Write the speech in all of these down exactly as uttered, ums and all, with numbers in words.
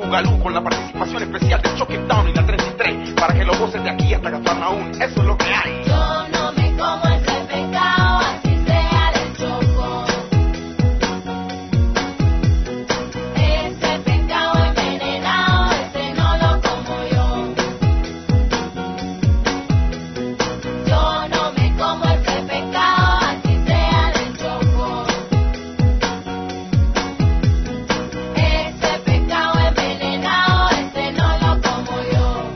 Bugalú, con la participación especial de Chucky Town y la treinta y tres, para que lo goces de aquí hasta Cafarnaún. Eso es lo que hay. Yo no me como ese pecado, así sea del Choco. Ese pecado envenenado, ese no lo como yo. Yo no me como ese pecado, así sea del Choco. Ese pecado envenenado, ese no lo como yo.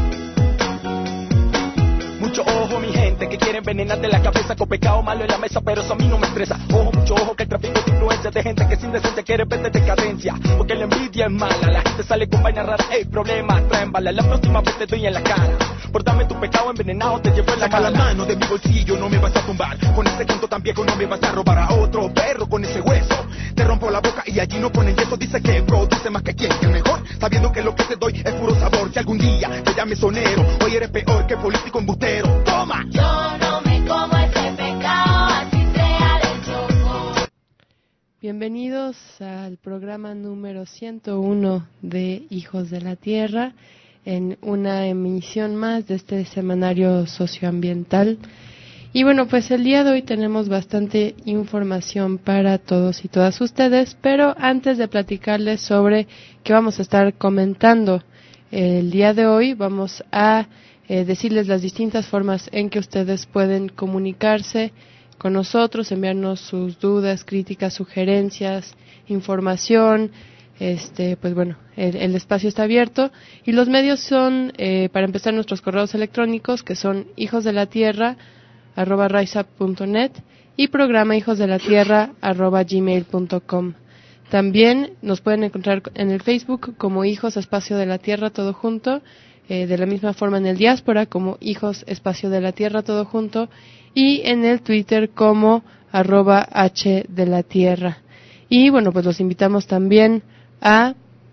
Mucho ojo, mi gente, que quiere envenenarte la cabeza con pecado malo en la mesa, pero eso a mí no me estresa. Ojo, mucho ojo, que el tráfico de influencias de gente que sin decencia quiere verte decadencia. Porque la envidia es mala, la gente sale con vaina rara, ey, problemas traen bala. La próxima vez te doy en la cara, por darme tu pecado envenenado te llevo en la cara. Saca la mano de mi bolsillo, no me vas a tumbar. Con ese canto tan viejo no me vas a robar a otro perro con ese hueso. Te rompo la boca y allí no ponen yeso. Dice que produce más que quien, que mejor, sabiendo que lo que te doy es puro sabor. Si algún día te llames sonero, hoy eres peor que político embustero. ¡Toma! Yo no me como ese pecado, así sea del Choco. Bienvenidos al programa número ciento uno de Hijos de la Tierra, en una emisión más de este semanario socioambiental. Y bueno, pues el día de hoy tenemos bastante información para todos y todas ustedes, pero antes de platicarles sobre qué vamos a estar comentando el día de hoy, vamos a eh, decirles las distintas formas en que ustedes pueden comunicarse con nosotros, enviarnos sus dudas, críticas, sugerencias, información. Este, pues bueno, el, el espacio está abierto y los medios son, eh, para empezar, nuestros correos electrónicos, que son hijosdelatierra arroba riseup punto net y programa hijosdelatierra arroba gmail punto com. También nos pueden encontrar en el Facebook como Hijos Espacio de la Tierra todo junto, eh, de la misma forma en el Diáspora como Hijos Espacio de la Tierra todo junto, y en el Twitter como arroba H de la Tierra. Y bueno, pues los invitamos también a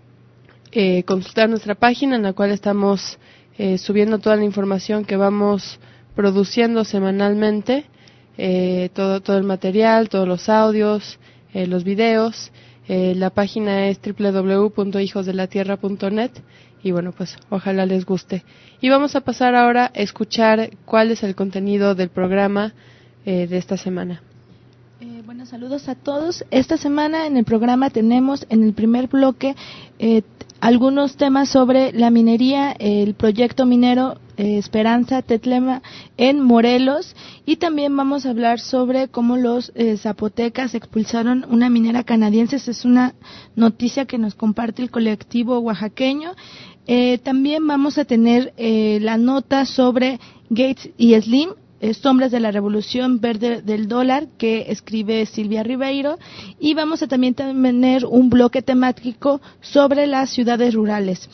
eh, consultar nuestra página, en la cual estamos eh, subiendo toda la información que vamos produciendo semanalmente, eh, todo todo el material, todos los audios, eh, los videos. Eh, la página es doble u doble u doble u punto hijos de la tierra punto net y bueno, pues ojalá les guste. Y vamos a pasar ahora a escuchar cuál es el contenido del programa eh, de esta semana. Eh, bueno, saludos a todos. Esta semana en el programa tenemos en el primer bloque eh, algunos temas sobre la minería, el proyecto minero eh, Esperanza Tetlema en Morelos, y también vamos a hablar sobre cómo los eh, zapotecas expulsaron una minera canadiense. Esa es una noticia que nos comparte el colectivo oaxaqueño. Eh, también vamos a tener eh, la nota sobre Gates y Slim, Sombras de la Revolución Verde del Dólar, que escribe Silvia Ribeiro, y vamos a también tener un bloque temático sobre las ciudades rurales.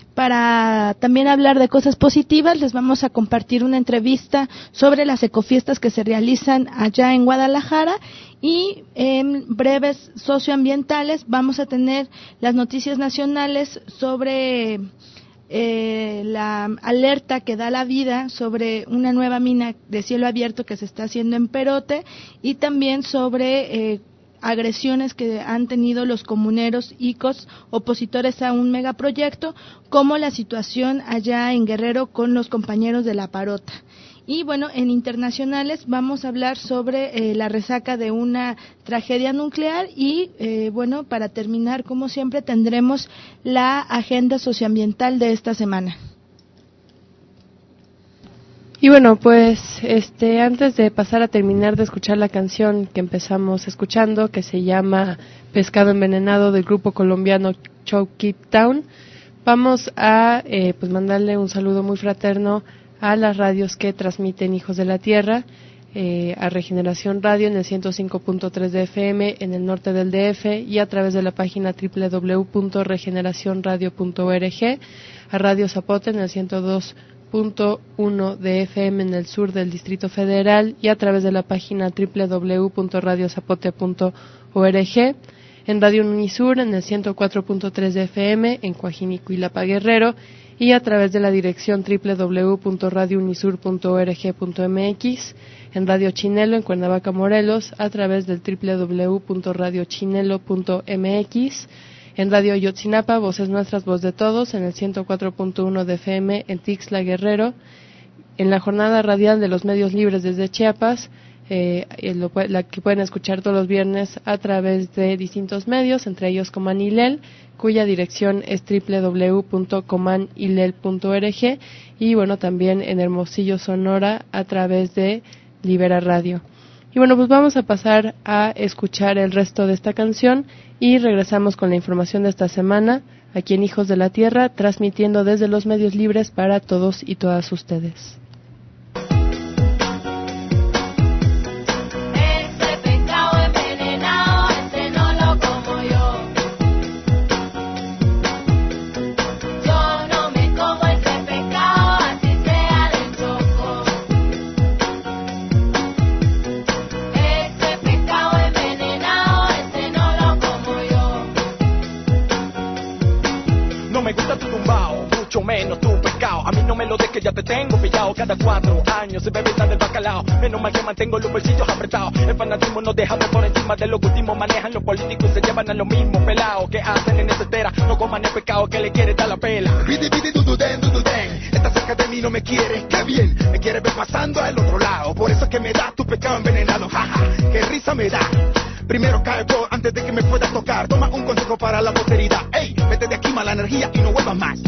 Para también hablar de cosas positivas, les vamos a compartir una entrevista sobre las ecofiestas que se realizan allá en Guadalajara, y en breves socioambientales vamos a tener las noticias nacionales sobre Eh, la alerta que da la vida sobre una nueva mina de cielo abierto que se está haciendo en Perote, y también sobre eh, agresiones que han tenido los comuneros icos opositores a un megaproyecto, como la situación allá en Guerrero con los compañeros de la Parota. Y bueno, en internacionales vamos a hablar sobre eh, la resaca de una tragedia nuclear y eh, bueno, para terminar, como siempre, tendremos la agenda socioambiental de esta semana. Y bueno, pues este antes de pasar a terminar de escuchar la canción que empezamos escuchando, que se llama Pescado Envenenado, del grupo colombiano Chucky Town, vamos a eh, pues mandarle un saludo muy fraterno a las radios que transmiten Hijos de la Tierra, eh, a Regeneración Radio en el ciento cinco punto tres de F M en el norte del D F y a través de la página doble u doble u doble u punto regeneración radio punto org, a Radio Zapote en el ciento dos punto uno de F M en el sur del Distrito Federal y a través de la página doble u doble u doble u punto radio zapote punto org, en Radio Unisur en el ciento cuatro punto tres de F M en Coajinico y Lapa Guerrero, y a través de la dirección doble u doble u doble u punto radio unisur punto org punto m x, en Radio Chinelo en Cuernavaca, Morelos, a través del doble u doble u doble u punto radio chinelo punto m x, en Radio Ayotzinapa, Voces Nuestras, Voz de Todos, en el ciento cuatro punto uno de F M en Tixla Guerrero, en la jornada radial de los medios libres desde Chiapas, eh, lo, la que pueden escuchar todos los viernes a través de distintos medios, entre ellos Coman Ilel, cuya dirección es doble u doble u doble u punto coman ilel punto org, y bueno, también en Hermosillo, Sonora, a través de Libera Radio. Y bueno, pues vamos a pasar a escuchar el resto de esta canción y regresamos con la información de esta semana aquí en Hijos de la Tierra, transmitiendo desde los medios libres para todos y todas ustedes. Menos tu pescado, a mí no me lo des que ya te tengo pillado. Cada cuatro años se bebe del bacalao. Menos mal que mantengo los bolsillos apretados. El fanatismo nos deja por encima de lo que último manejan los políticos. Se llevan a los mismos pelados que hacen en esa estera. No coman el pescado que le quiere dar la pela. Pidi, pidi, du, du, den, du, du, den. Estás cerca de mí, no me quieres, qué bien. Me quieres ver pasando al otro lado. Por eso es que me das tu pescado envenenado. Jaja, qué risa me da. Primero caigo antes de que me puedas tocar. Toma un consejo para la posteridad. Ey, vete de aquí, mala energía y no vuelvas más.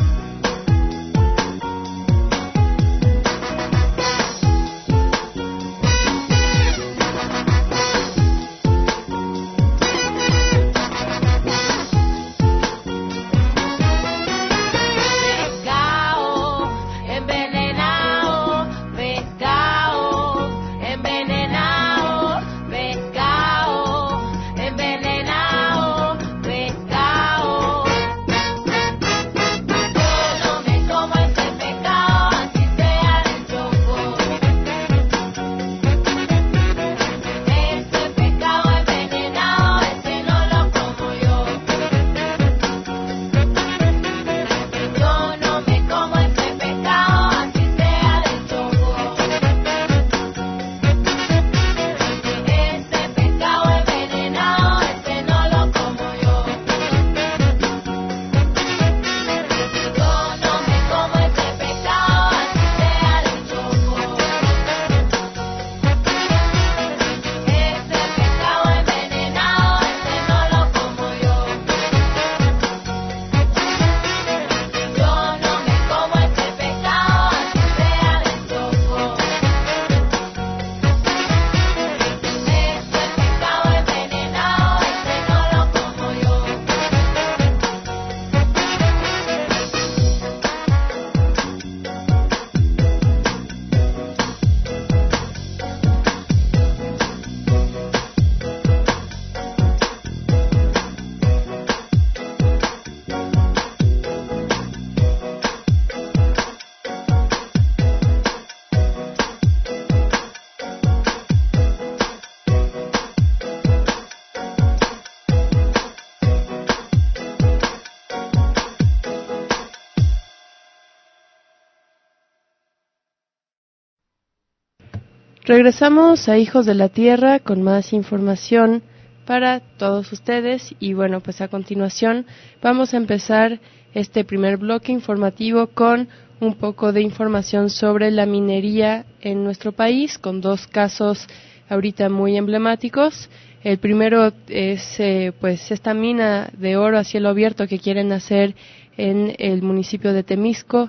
Regresamos a Hijos de la Tierra con más información para todos ustedes y bueno, pues a continuación vamos a empezar este primer bloque informativo con un poco de información sobre la minería en nuestro país, con dos casos ahorita muy emblemáticos. El primero es eh, pues esta mina de oro a cielo abierto que quieren hacer en el municipio de Temisco,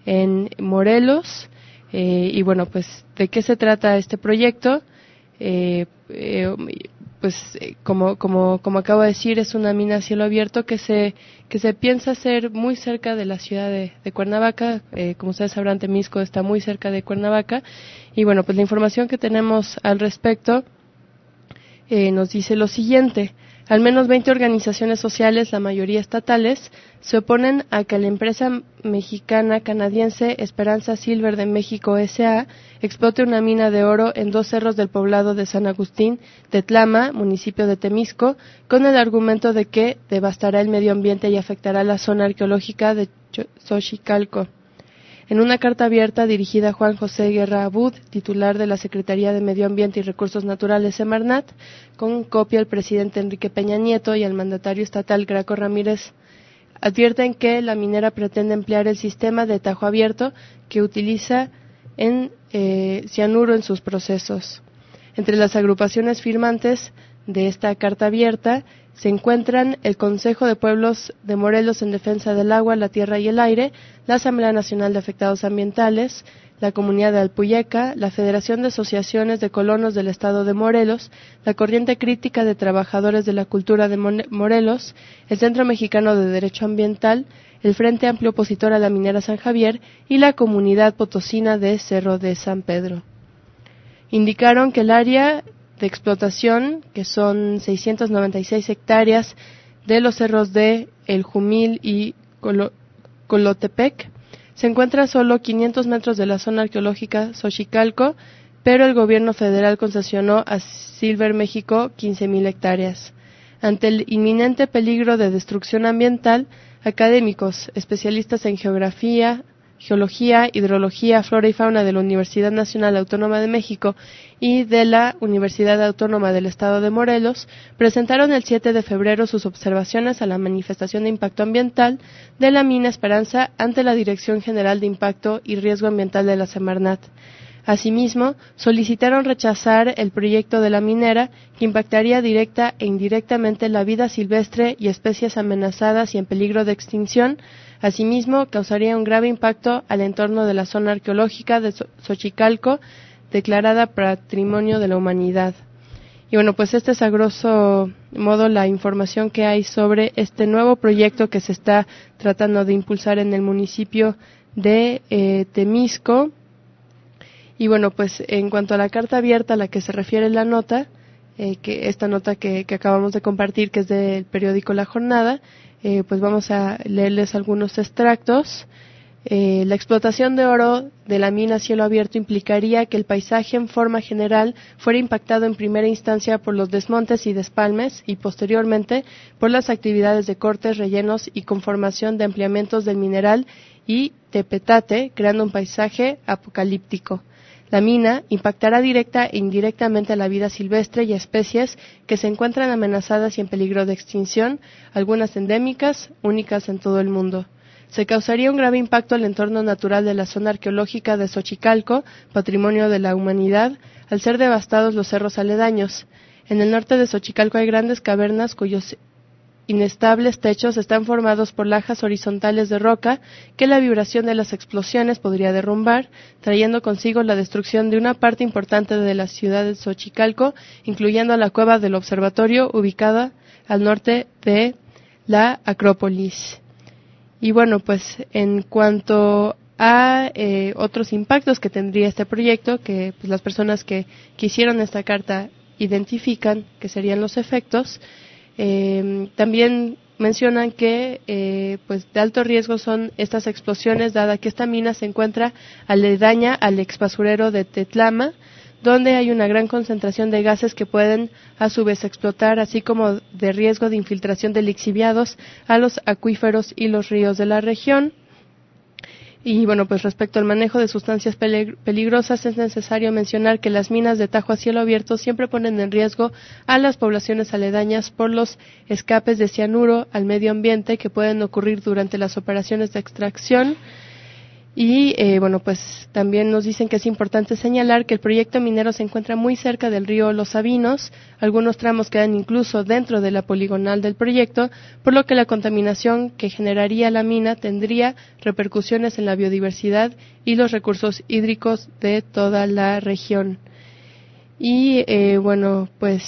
en Morelos. Eh, y bueno, pues, ¿de qué se trata este proyecto? Eh, eh, pues, eh, como, como, como acabo de decir, es una mina a cielo abierto que se, que se piensa hacer muy cerca de la ciudad de, de Cuernavaca. Eh, como ustedes sabrán, Temisco está muy cerca de Cuernavaca. Y bueno, pues la información que tenemos al respecto eh, nos dice lo siguiente. Al menos veinte organizaciones sociales, la mayoría estatales, se oponen a que la empresa mexicana-canadiense Esperanza Silver de México S A explote una mina de oro en dos cerros del poblado de San Agustín de Tlama, municipio de Temisco, con el argumento de que devastará el medio ambiente y afectará la zona arqueológica de Xochicalco. En una carta abierta dirigida a Juan José Guerra Abud, titular de la Secretaría de Medio Ambiente y Recursos Naturales Semarnat, con copia al presidente Enrique Peña Nieto y al mandatario estatal Graco Ramírez, advierten que la minera pretende emplear el sistema de tajo abierto que utiliza en eh, cianuro en sus procesos. Entre las agrupaciones firmantes de esta carta abierta se encuentran el Consejo de Pueblos de Morelos en Defensa del Agua, la Tierra y el Aire, la Asamblea Nacional de Afectados Ambientales, la Comunidad de Alpuyeca, la Federación de Asociaciones de Colonos del Estado de Morelos, la Corriente Crítica de Trabajadores de la Cultura de Morelos, el Centro Mexicano de Derecho Ambiental, el Frente Amplio Opositor a la Minera San Javier y la Comunidad Potosina de Cerro de San Pedro. Indicaron que el área de explotación, que son seiscientas noventa y seis hectáreas de los cerros de El Jumil y Colo- Colotepec, se encuentra a solo quinientos metros de la zona arqueológica Xochicalco, pero el gobierno federal concesionó a Silver México quince mil hectáreas. Ante el inminente peligro de destrucción ambiental, académicos, especialistas en geografía, geología, hidrología, flora y fauna de la Universidad Nacional Autónoma de México y de la Universidad Autónoma del Estado de Morelos presentaron el siete de febrero sus observaciones a la manifestación de impacto ambiental de la mina Esperanza ante la Dirección General de Impacto y Riesgo Ambiental de la Semarnat. Asimismo, solicitaron rechazar el proyecto de la minera que impactaría directa e indirectamente la vida silvestre y especies amenazadas y en peligro de extinción. Asimismo, causaría un grave impacto al entorno de la zona arqueológica de Xochicalco, declarada Patrimonio de la Humanidad. Y bueno, pues este es a grosso modo la información que hay sobre este nuevo proyecto que se está tratando de impulsar en el municipio de eh, Temisco. Y bueno, pues en cuanto a la carta abierta a la que se refiere la nota, eh, que esta nota que, que acabamos de compartir, que es del periódico La Jornada, eh, pues vamos a leerles algunos extractos. Eh, la explotación de oro de la mina a cielo abierto implicaría que el paisaje en forma general fuera impactado en primera instancia por los desmontes y despalmes y posteriormente por las actividades de cortes, rellenos y conformación de ampliamientos del mineral y de petate, creando un paisaje apocalíptico. La mina impactará directa e indirectamente a la vida silvestre y a especies que se encuentran amenazadas y en peligro de extinción, algunas endémicas, únicas en todo el mundo. Se causaría un grave impacto al entorno natural de la zona arqueológica de Xochicalco, Patrimonio de la Humanidad, al ser devastados los cerros aledaños. En el norte de Xochicalco hay grandes cavernas cuyos inestables techos están formados por lajas horizontales de roca que la vibración de las explosiones podría derrumbar, trayendo consigo la destrucción de una parte importante de la ciudad de Xochicalco, incluyendo la cueva del observatorio ubicada al norte de la Acrópolis. Y bueno, pues en cuanto a eh, otros impactos que tendría este proyecto, que pues, las personas que, que hicieron esta carta identifican que serían los efectos, Eh, también mencionan que eh, pues de alto riesgo son estas explosiones, dada que esta mina se encuentra aledaña al exbasurero de Tetlama, donde hay una gran concentración de gases que pueden a su vez explotar, así como de riesgo de infiltración de lixiviados a los acuíferos y los ríos de la región. Y bueno, pues respecto al manejo de sustancias peligrosas, es necesario mencionar que las minas de tajo a cielo abierto siempre ponen en riesgo a las poblaciones aledañas por los escapes de cianuro al medio ambiente que pueden ocurrir durante las operaciones de extracción. Y eh, bueno, pues también nos dicen que es importante señalar que el proyecto minero se encuentra muy cerca del río Los Sabinos, algunos tramos quedan incluso dentro de la poligonal del proyecto, por lo que la contaminación que generaría la mina tendría repercusiones en la biodiversidad y los recursos hídricos de toda la región. Y eh, bueno, pues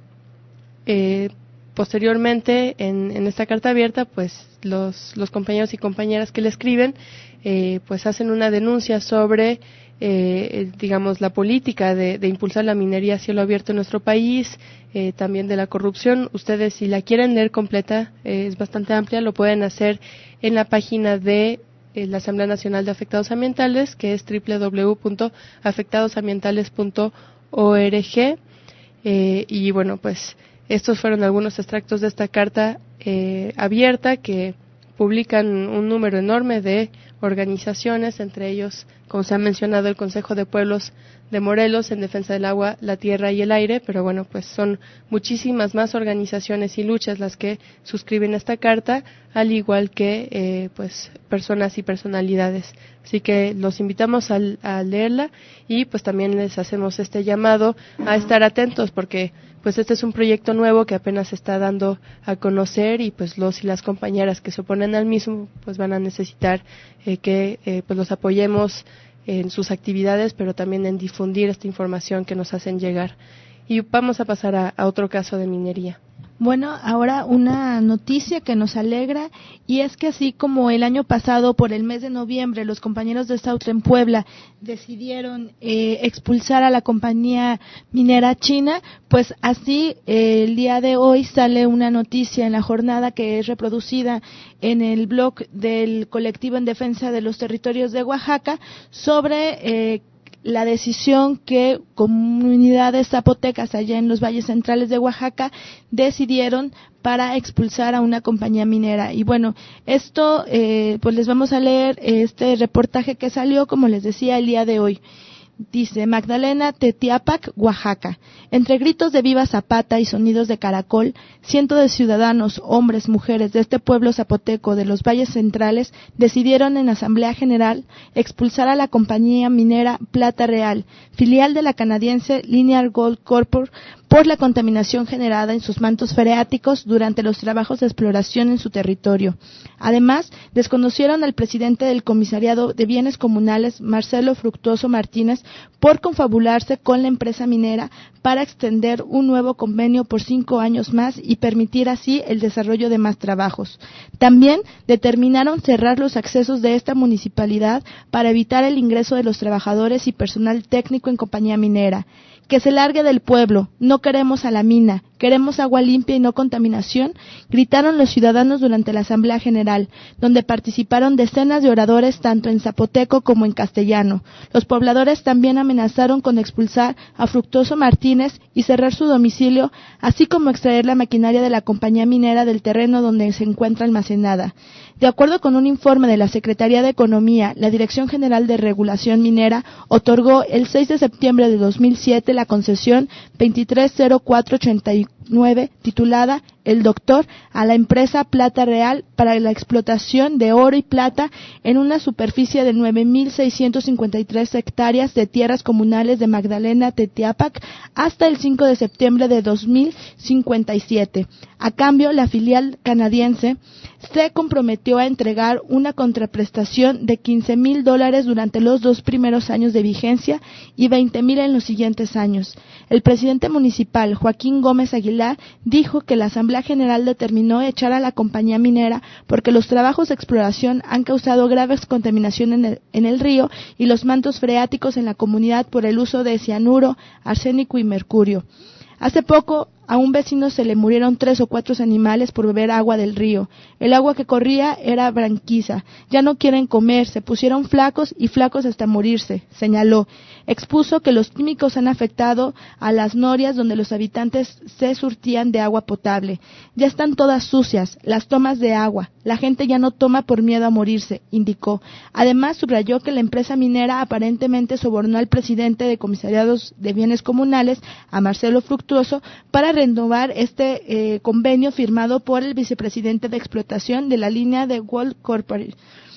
eh, posteriormente en, en esta carta abierta, pues los, los compañeros y compañeras que le escriben, eh, pues hacen una denuncia sobre, eh, digamos, la política de, de impulsar la minería a cielo abierto en nuestro país, eh, también de la corrupción. Ustedes, si la quieren leer completa, eh, es bastante amplia, lo pueden hacer en la página de eh, la Asamblea Nacional de Afectados Ambientales, que es doble u doble u doble u punto afectados ambientales punto org, eh, y bueno, pues estos fueron algunos extractos de esta carta eh, abierta que publican un número enorme de organizaciones, entre ellos, como se ha mencionado, el Consejo de Pueblos de Morelos en defensa del agua, la tierra y el aire, pero bueno, pues son muchísimas más organizaciones y luchas las que suscriben esta carta, al igual que eh, pues personas y personalidades. Así que los invitamos a, a leerla y pues también les hacemos este llamado a estar atentos, porque pues este es un proyecto nuevo que apenas se está dando a conocer, y pues los y las compañeras que se oponen al mismo pues van a necesitar eh, que eh, pues los apoyemos en sus actividades, pero también en difundir esta información que nos hacen llegar. Y vamos a pasar a, a otro caso de minería. Bueno, ahora una noticia que nos alegra, y es que así como el año pasado, por el mes de noviembre, los compañeros de Sautre en Puebla decidieron eh, expulsar a la compañía minera china, pues así eh, el día de hoy sale una noticia en la jornada que es reproducida en el blog del colectivo en defensa de los territorios de Oaxaca sobre eh, la decisión que comunidades zapotecas allá en los valles centrales de Oaxaca decidieron para expulsar a una compañía minera. Y bueno, esto eh, pues les vamos a leer este reportaje que salió, como les decía, el día de hoy. Dice: Magdalena Tetiapac, Oaxaca. Entre gritos de viva Zapata y sonidos de caracol, cientos de ciudadanos, hombres, mujeres de este pueblo zapoteco de los valles centrales decidieron en asamblea general expulsar a la compañía minera Plata Real, filial de la canadiense Linear Gold Corporation, por la contaminación generada en sus mantos freáticos durante los trabajos de exploración en su territorio. Además, desconocieron al presidente del Comisariado de Bienes Comunales, Marcelo Fructuoso Martínez, por confabularse con la empresa minera para extender un nuevo convenio por cinco años más y permitir así el desarrollo de más trabajos. También determinaron cerrar los accesos de esta municipalidad para evitar el ingreso de los trabajadores y personal técnico en compañía minera. Que se largue del pueblo, no queremos a la mina, queremos agua limpia y no contaminación, gritaron los ciudadanos durante la Asamblea General, donde participaron decenas de oradores tanto en zapoteco como en castellano. Los pobladores también amenazaron con expulsar a Fructuoso Martínez y cerrar su domicilio, así como extraer la maquinaria de la compañía minera del terreno donde se encuentra almacenada. De acuerdo con un informe de la Secretaría de Economía, la Dirección General de Regulación Minera otorgó el seis de septiembre de dos mil siete la concesión veintitrés cero cuatro ochenta y nueve titulada El Doctor a la empresa Plata Real para la explotación de oro y plata en una superficie de nueve mil seiscientos cincuenta y tres hectáreas de tierras comunales de Magdalena Tetiapac hasta el cinco de septiembre de dos mil cincuenta y siete. A cambio, la filial canadiense se comprometió a entregar una contraprestación de quince mil dólares durante los dos primeros años de vigencia y veinte mil en los siguientes años. El presidente municipal, Joaquín Gómez Aguilar, dijo que la Asamblea General determinó echar a la compañía minera porque los trabajos de exploración han causado graves contaminación en el, en el río y los mantos freáticos en la comunidad por el uso de cianuro, arsénico y mercurio. Hace poco a un vecino se le murieron tres o cuatro animales por beber agua del río. El agua que corría era branquiza. Ya no quieren comer, se pusieron flacos y flacos hasta morirse, señaló. Expuso que los químicos han afectado a las norias donde los habitantes se surtían de agua potable. Ya están todas sucias, las tomas de agua. La gente ya no toma por miedo a morirse, indicó. Además, subrayó que la empresa minera aparentemente sobornó al presidente de Comisariados de Bienes Comunales, a Marcelo Fructuoso, para renovar este eh, convenio firmado por el vicepresidente de explotación de la línea de Gold Corporation,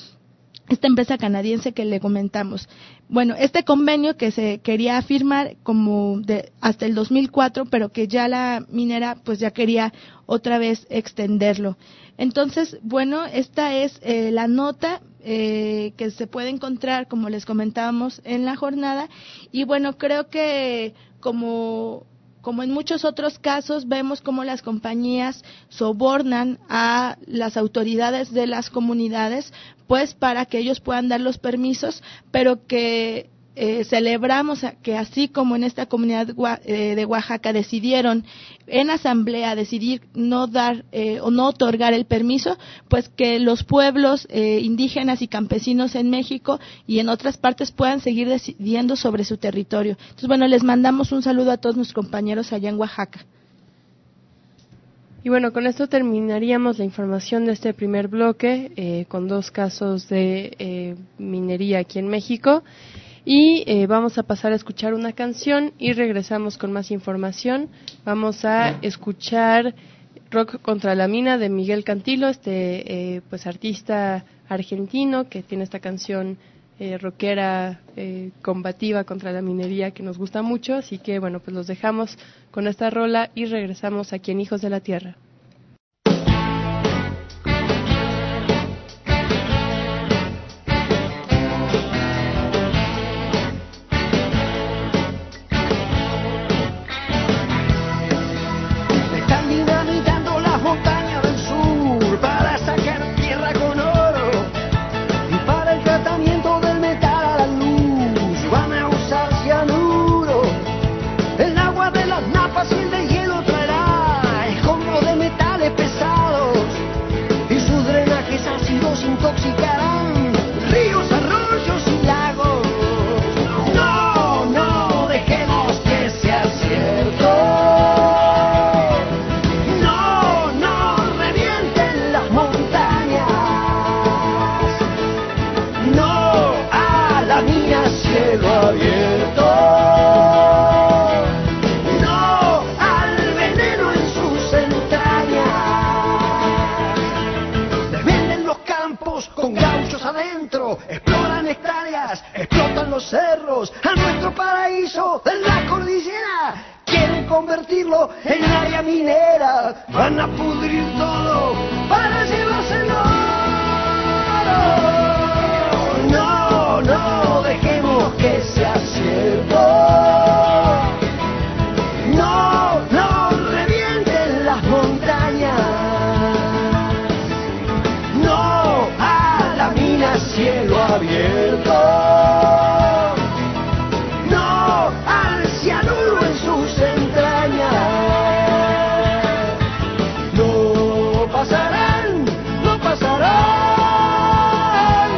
esta empresa canadiense que le comentamos. Bueno, este convenio que se quería firmar como de hasta el dos mil cuatro, pero que ya la minera pues ya quería otra vez extenderlo. Entonces, bueno, esta es eh, la nota eh, que se puede encontrar, como les comentábamos, en la jornada. Y bueno, creo que como Como en muchos otros casos, vemos cómo las compañías sobornan a las autoridades de las comunidades, pues para que ellos puedan dar los permisos, pero que eh, celebramos que así como en esta comunidad de Oaxaca decidieron en asamblea decidir no dar eh, o no otorgar el permiso, pues que los pueblos eh, indígenas y campesinos en México y en otras partes puedan seguir decidiendo sobre su territorio. Entonces, bueno, les mandamos un saludo a todos nuestros compañeros allá en Oaxaca. Y bueno, con esto terminaríamos la información de este primer bloque eh, con dos casos de eh, minería aquí en México. Y eh, vamos a pasar a escuchar una canción y regresamos con más información. Vamos a escuchar Rock contra la Mina de Miguel Cantilo, este eh, pues artista argentino que tiene esta canción eh, rockera eh, combativa contra la minería que nos gusta mucho. Así que bueno, pues los dejamos con esta rola y regresamos aquí en Hijos de la Tierra. Intoxicarán ríos, arroyos y lagos. No, no dejemos que sea cierto. No, no revienten las montañas. No a la mina cielo abierto. No al veneno en sus entrañas. Desvenden los campos con gauchos adentro, exploran hectáreas, explotan los cerros, a nuestro paraíso de la cordillera quieren convertirlo en área minera, van a pudrir todo para llevárselo. No, no dejemos que sea cierto. No, no revienten las montañas. No a la mina cielo abierto. No al cianuro en sus entrañas. No pasarán, no pasarán.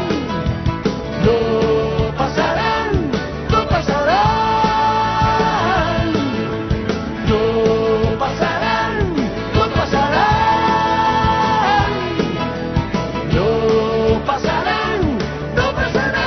No pasarán, no pasarán. No pasarán, no pasarán. No pasarán, no pasarán.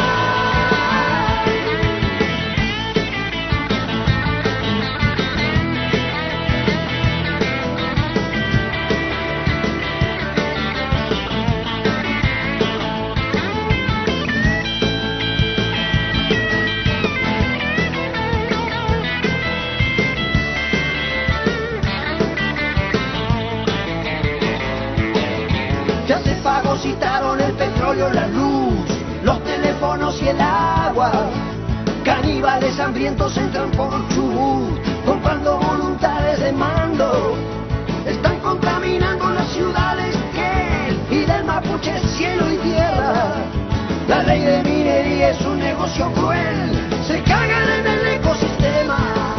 Ya se fagocitaron el petróleo, la luz, los teléfonos y el agua. Caníbales hambrientos entran por Chubut, comprando voluntades de mando. Están contaminando las ciudades que y del Mapuche cielo y tierra. La ley de minería es un negocio cruel, se cagan en el ecosistema.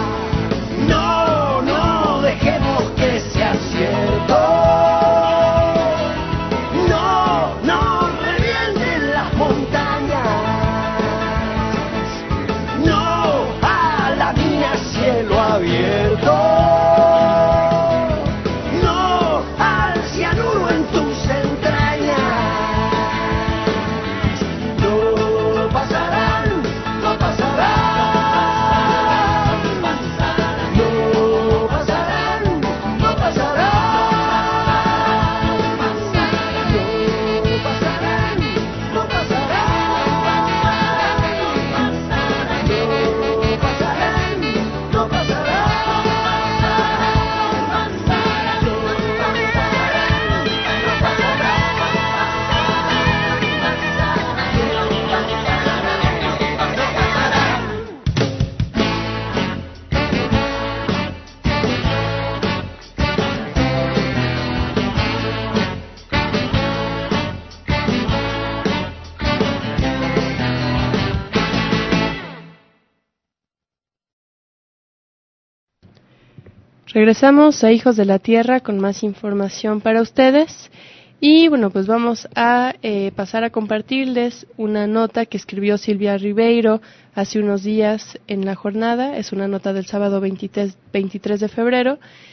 No, no dejemos que sea cierto. No, no revienten las montañas. No a la mina cielo abierto. No al cianuro en tus entrañas. No pasarán, no pasarán. No pasarán, no pasarán. No pasarán, no pasarán. No pasarán, no Regresamos a Hijos de la Tierra con más información para ustedes y bueno, pues vamos a eh, pasar a compartirles una nota que escribió Silvia Ribeiro hace unos días en La Jornada. Es una nota del sábado veintitrés de febrero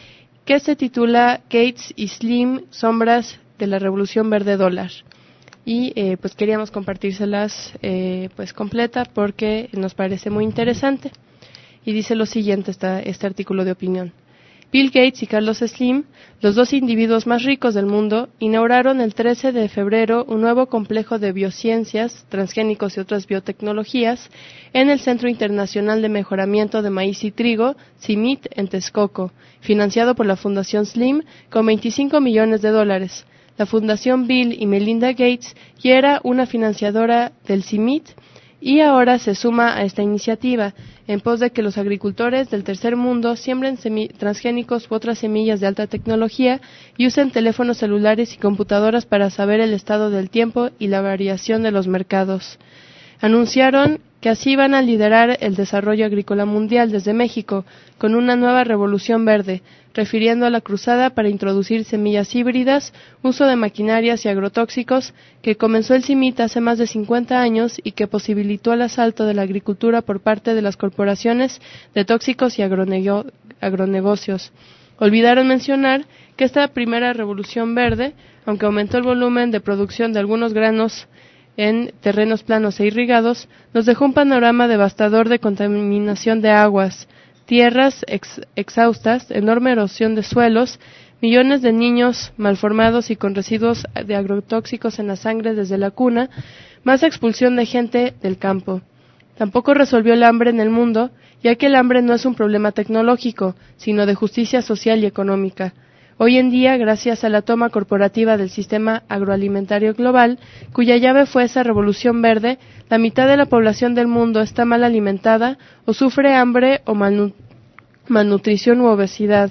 que se titula Gates y Slim, sombras de la revolución verde dólar. Y eh, pues queríamos compartírselas eh, pues completa porque nos parece muy interesante. Y dice lo siguiente esta, este artículo de opinión. Bill Gates y Carlos Slim, los dos individuos más ricos del mundo, inauguraron el trece de febrero un nuevo complejo de biociencias, transgénicos y otras biotecnologías en el Centro Internacional de Mejoramiento de Maíz y Trigo, CIMMYT, en Texcoco, financiado por la Fundación Slim con veinticinco millones de dólares. La Fundación Bill y Melinda Gates ya era una financiadora del CIMMYT y ahora se suma a esta iniciativa en pos de que los agricultores del tercer mundo siembren semi- transgénicos u otras semillas de alta tecnología y usen teléfonos celulares y computadoras para saber el estado del tiempo y la variación de los mercados. Anunciaron que así van a liderar el desarrollo agrícola mundial desde México con una nueva revolución verde, refiriendo a la cruzada para introducir semillas híbridas, uso de maquinarias y agrotóxicos que comenzó el CIMMYT hace más de cincuenta años y que posibilitó el asalto de la agricultura por parte de las corporaciones de tóxicos y agronego- agronegocios. Olvidaron mencionar que esta primera revolución verde, aunque aumentó el volumen de producción de algunos granos en terrenos planos e irrigados, nos dejó un panorama devastador de contaminación de aguas, tierras ex- exhaustas, enorme erosión de suelos, millones de niños malformados y con residuos de agrotóxicos en la sangre desde la cuna, más expulsión de gente del campo. Tampoco resolvió el hambre en el mundo, ya que el hambre no es un problema tecnológico, sino de justicia social y económica. Hoy en día, gracias a la toma corporativa del sistema agroalimentario global, cuya llave fue esa revolución verde, la mitad de la población del mundo está mal alimentada o sufre hambre o malnu- malnutrición u obesidad.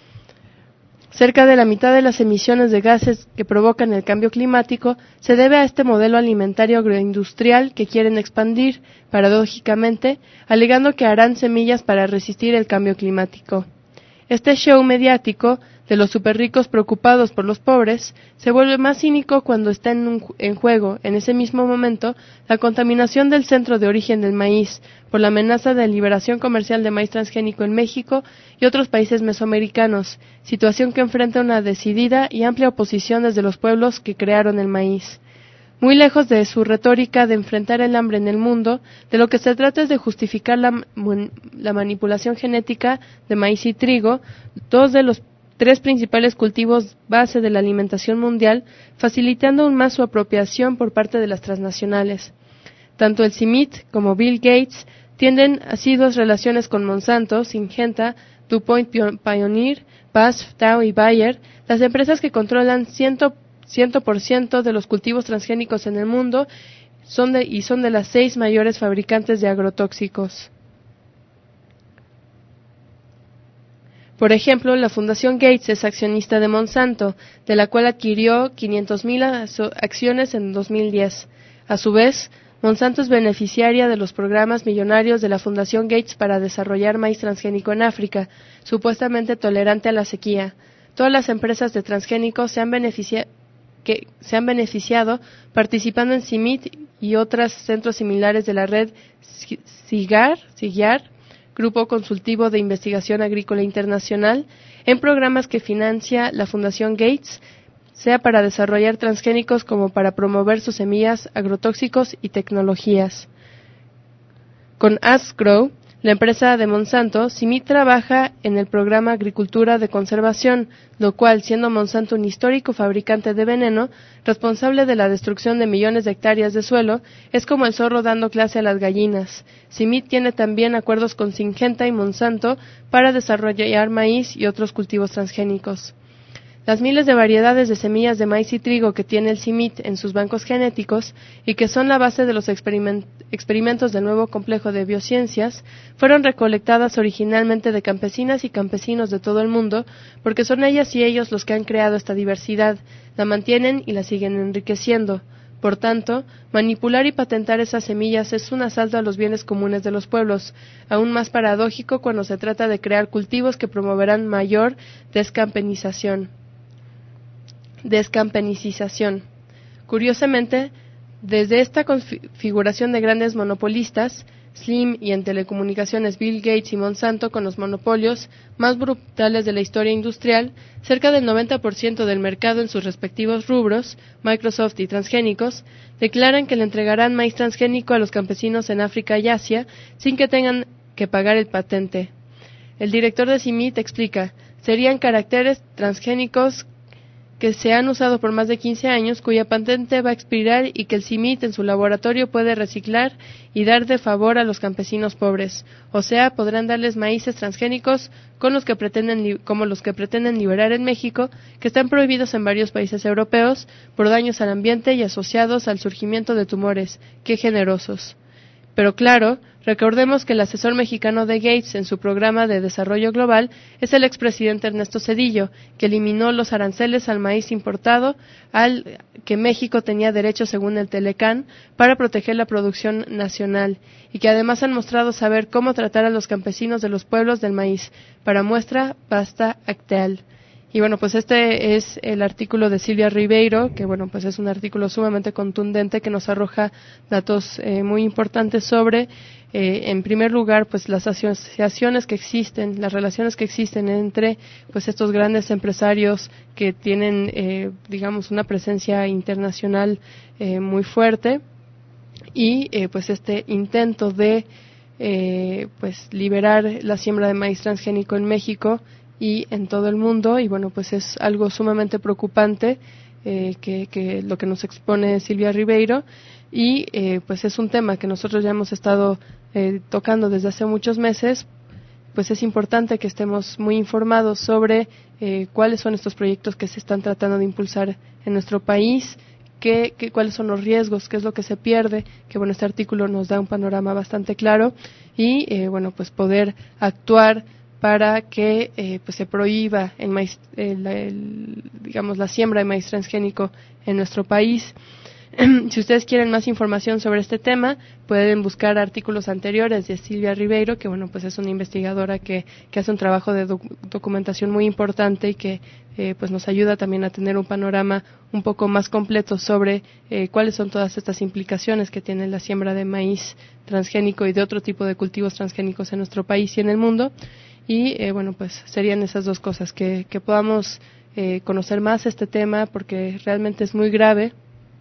Cerca de la mitad de las emisiones de gases que provocan el cambio climático se debe a este modelo alimentario agroindustrial que quieren expandir, paradójicamente, alegando que harán semillas para resistir el cambio climático. Este show mediático de los superricos preocupados por los pobres se vuelve más cínico cuando está en, un, en juego, en ese mismo momento, la contaminación del centro de origen del maíz por la amenaza de liberación comercial de maíz transgénico en México y otros países mesoamericanos, situación que enfrenta una decidida y amplia oposición desde los pueblos que crearon el maíz. Muy lejos de su retórica de enfrentar el hambre en el mundo, de lo que se trata es de justificar la, la manipulación genética de maíz y trigo, dos de los tres principales cultivos base de la alimentación mundial, facilitando aún más su apropiación por parte de las transnacionales. Tanto el CIMMYT como Bill Gates tienden asiduas relaciones con Monsanto, Syngenta, DuPont Pioneer, B A S F, Dow y Bayer, las empresas que controlan cien por ciento de los cultivos transgénicos en el mundo son de, y son de las seis mayores fabricantes de agrotóxicos. Por ejemplo, la Fundación Gates es accionista de Monsanto, de la cual adquirió quinientas mil acciones en dos mil diez. A su vez, Monsanto es beneficiaria de los programas millonarios de la Fundación Gates para desarrollar maíz transgénico en África, supuestamente tolerante a la sequía. Todas las empresas de transgénicos se han, beneficia- que se han beneficiado participando en CIMMYT y otros centros similares de la red SIGAR, SIGIAR, Grupo Consultivo de Investigación Agrícola Internacional, en programas que financia la Fundación Gates, sea para desarrollar transgénicos como para promover sus semillas, agrotóxicos y tecnologías. Con AskGrow, la empresa de Monsanto, CIMMYT trabaja en el programa Agricultura de Conservación, lo cual, siendo Monsanto un histórico fabricante de veneno, responsable de la destrucción de millones de hectáreas de suelo, es como el zorro dando clase a las gallinas. CIMMYT tiene también acuerdos con Syngenta y Monsanto para desarrollar maíz y otros cultivos transgénicos. Las miles de variedades de semillas de maíz y trigo que tiene el CIMMYT en sus bancos genéticos y que son la base de los experiment- experimentos del nuevo complejo de biociencias fueron recolectadas originalmente de campesinas y campesinos de todo el mundo porque son ellas y ellos los que han creado esta diversidad, la mantienen y la siguen enriqueciendo. Por tanto, manipular y patentar esas semillas es un asalto a los bienes comunes de los pueblos, aún más paradójico cuando se trata de crear cultivos que promoverán mayor descampenización. Descampenicización. Curiosamente, desde esta configuración de grandes monopolistas, Slim y en telecomunicaciones Bill Gates y Monsanto con los monopolios más brutales de la historia industrial, cerca del noventa por ciento del mercado en sus respectivos rubros, Microsoft y transgénicos, declaran que le entregarán maíz transgénico a los campesinos en África y Asia sin que tengan que pagar el patente. El director de C I M I T explica, serían caracteres transgénicos que se han usado por más de quince años, cuya patente va a expirar y que el C I M I T en su laboratorio puede reciclar y dar de favor a los campesinos pobres. O sea, podrán darles maíces transgénicos con los que pretenden, como los que pretenden liberar en México, que están prohibidos en varios países europeos por daños al ambiente y asociados al surgimiento de tumores. ¡Qué generosos! Pero claro, recordemos que el asesor mexicano de Gates en su programa de desarrollo global es el expresidente Ernesto Zedillo, que eliminó los aranceles al maíz importado al que México tenía derecho según el Telecán para proteger la producción nacional y que además han mostrado saber cómo tratar a los campesinos de los pueblos del maíz. Para muestra, basta Acteal. Y bueno, pues este es el artículo de Silvia Ribeiro, que bueno, pues es un artículo sumamente contundente que nos arroja datos eh, muy importantes sobre, eh, en primer lugar, pues las asociaciones que existen, las relaciones que existen entre pues estos grandes empresarios que tienen, eh, digamos, una presencia internacional eh, muy fuerte y eh, pues este intento de eh, pues liberar la siembra de maíz transgénico en México y en todo el mundo, y bueno, pues es algo sumamente preocupante eh, que, que lo que nos expone Silvia Ribeiro, y eh, pues es un tema que nosotros ya hemos estado eh, tocando desde hace muchos meses. Pues es importante que estemos muy informados sobre eh, cuáles son estos proyectos que se están tratando de impulsar en nuestro país, qué, qué, cuáles son los riesgos, qué es lo que se pierde, que bueno, este artículo nos da un panorama bastante claro, y eh, bueno, pues poder actuar para que eh, pues se prohíba el maíz, el, el, digamos la siembra de maíz transgénico en nuestro país. Si ustedes quieren más información sobre este tema, pueden buscar artículos anteriores de Silvia Ribeiro, que bueno, pues es una investigadora que, que hace un trabajo de doc- documentación muy importante y que eh, pues nos ayuda también a tener un panorama un poco más completo sobre eh, cuáles son todas estas implicaciones que tiene la siembra de maíz transgénico y de otro tipo de cultivos transgénicos en nuestro país y en el mundo. Y eh, bueno, pues serían esas dos cosas, que, que podamos eh, conocer más este tema porque realmente es muy grave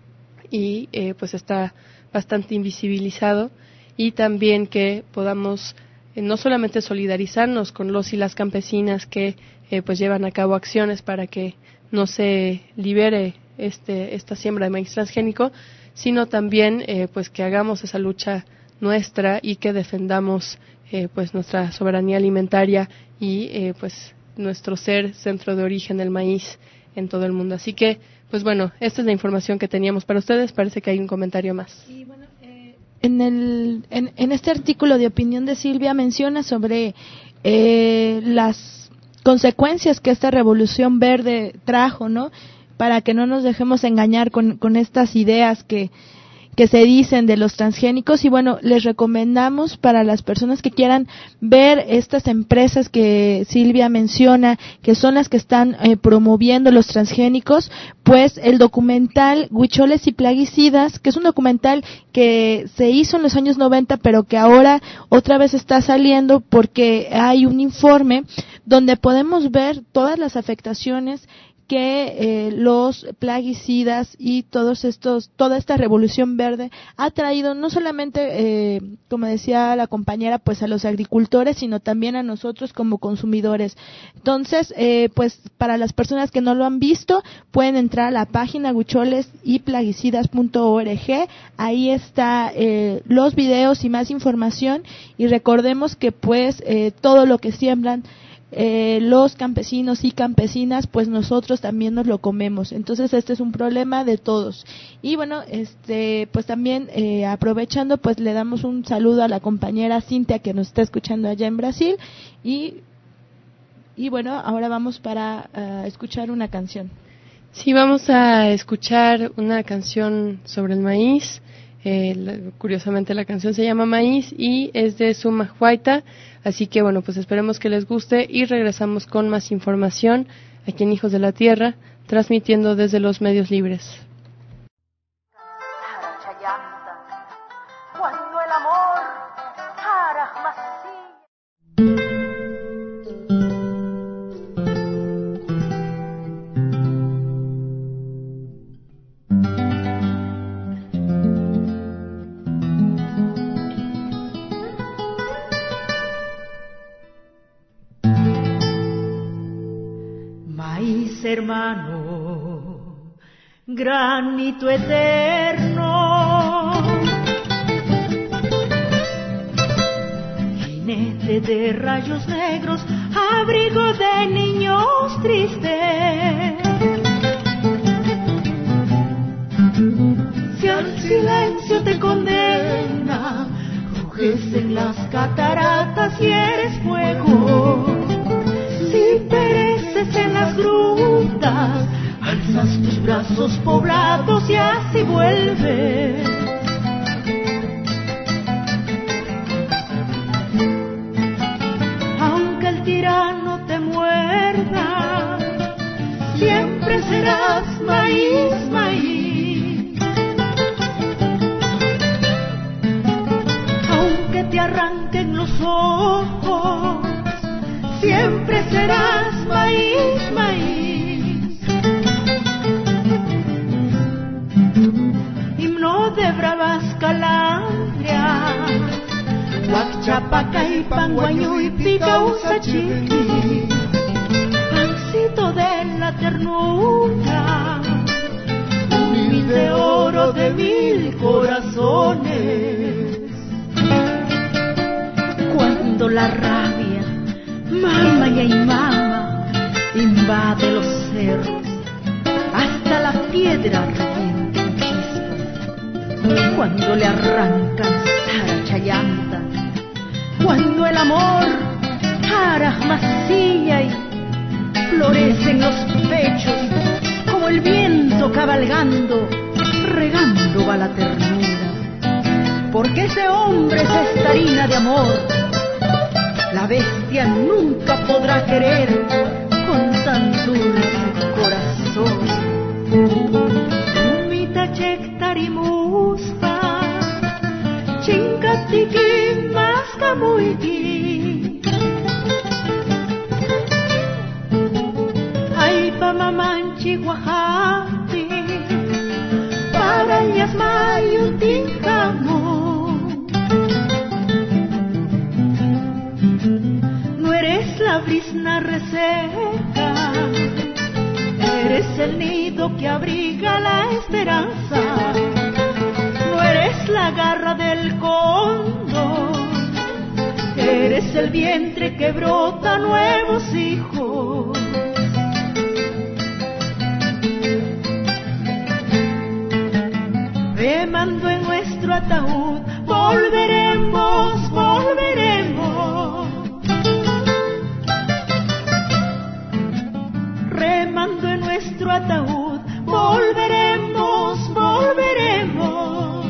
y eh, pues está bastante invisibilizado, y también que podamos eh, no solamente solidarizarnos con los y las campesinas que eh, pues llevan a cabo acciones para que no se libere este esta siembra de maíz transgénico, sino también eh, pues que hagamos esa lucha nuestra y que defendamos eh, pues nuestra soberanía alimentaria y eh, pues nuestro ser centro de origen del maíz en todo el mundo. Así que pues bueno, esta es la información que teníamos para ustedes. Parece que hay un comentario más. Y bueno, eh, en, el, en, en este artículo de opinión de Silvia menciona sobre eh, las consecuencias que esta revolución verde trajo, ¿no? Para que no nos dejemos engañar con, con estas ideas que que se dicen de los transgénicos. Y bueno, les recomendamos para las personas que quieran ver estas empresas que Silvia menciona, que son las que están eh, promoviendo los transgénicos, pues el documental Huicholes y Plaguicidas, que es un documental que se hizo en los años noventa, pero que ahora otra vez está saliendo porque hay un informe donde podemos ver todas las afectaciones que eh, los plaguicidas y todos estos, toda esta revolución verde ha traído no solamente, eh, como decía la compañera, pues a los agricultores, sino también a nosotros como consumidores. Entonces, eh, pues para las personas que no lo han visto, pueden entrar a la página huicholes y plaguicidas punto org. Ahí está eh, los videos y más información, y recordemos que pues eh, todo lo que siembran Eh, los campesinos y campesinas, pues nosotros también nos lo comemos. Entonces este es un problema de todos. Y bueno, este pues también eh, aprovechando, pues le damos un saludo a la compañera Cintia que nos está escuchando allá en Brasil. Y, y bueno, ahora vamos para uh, escuchar una canción. Sí, vamos a escuchar una canción sobre el maíz. Eh, la, curiosamente la canción se llama Maíz y es de Suma Huayta, así que bueno, pues esperemos que les guste y regresamos con más información aquí en Hijos de la Tierra, transmitiendo desde los medios libres. Cuando el amor mis hermanos, granito eterno, jinete de rayos negros, abrigo de niños tristes. Si al silencio te condena, ruges en las cataratas y eres fuego. Si pereces en las grutas, alzas tus brazos poblados y así vuelves. Aunque el tirano te muerda, siempre serás maíz, maíz. Aunque te arranquen los ojos, siempre serás maíz, maíz. Himno de bravas calandrias, Huachapaca y Panguañú y Picausa Chiqui, pancito de la ternura, un de oro de mil corazones. Cuando la rabia mama y mama, invade los cerros, hasta la piedra revienta en chispas. Cuando le arrancan saracha llanta, cuando el amor arajmasilla y florece en los pechos, como el viento cabalgando, regando va la ternura. Porque ese hombre es esta harina de amor, la bestia nunca podrá querer con tan dulce corazón. Umita chectarimuspa, chincatiki mascamuiki, ay pa mamanchi guajati, para yasmayutinjamo. La brisna reseca, eres el nido que abriga la esperanza, no eres la garra del cóndor, eres el vientre que brota nuevos hijos. Remando en nuestro ataúd, volveremos, volveremos. Remando en nuestro ataúd, volveremos, volveremos.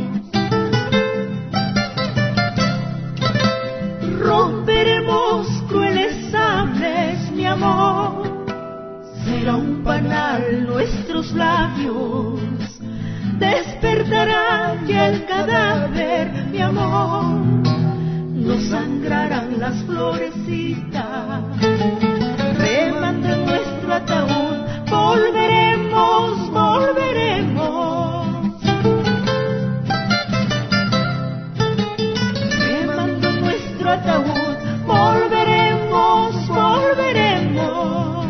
Romperemos crueles sables, mi amor. Será un panal nuestros labios, despertará ya el cadáver, mi amor. No sangrarán las florecitas. Remando en nuestro ataúd, volveremos, volveremos. Remando en nuestro ataúd, volveremos, volveremos.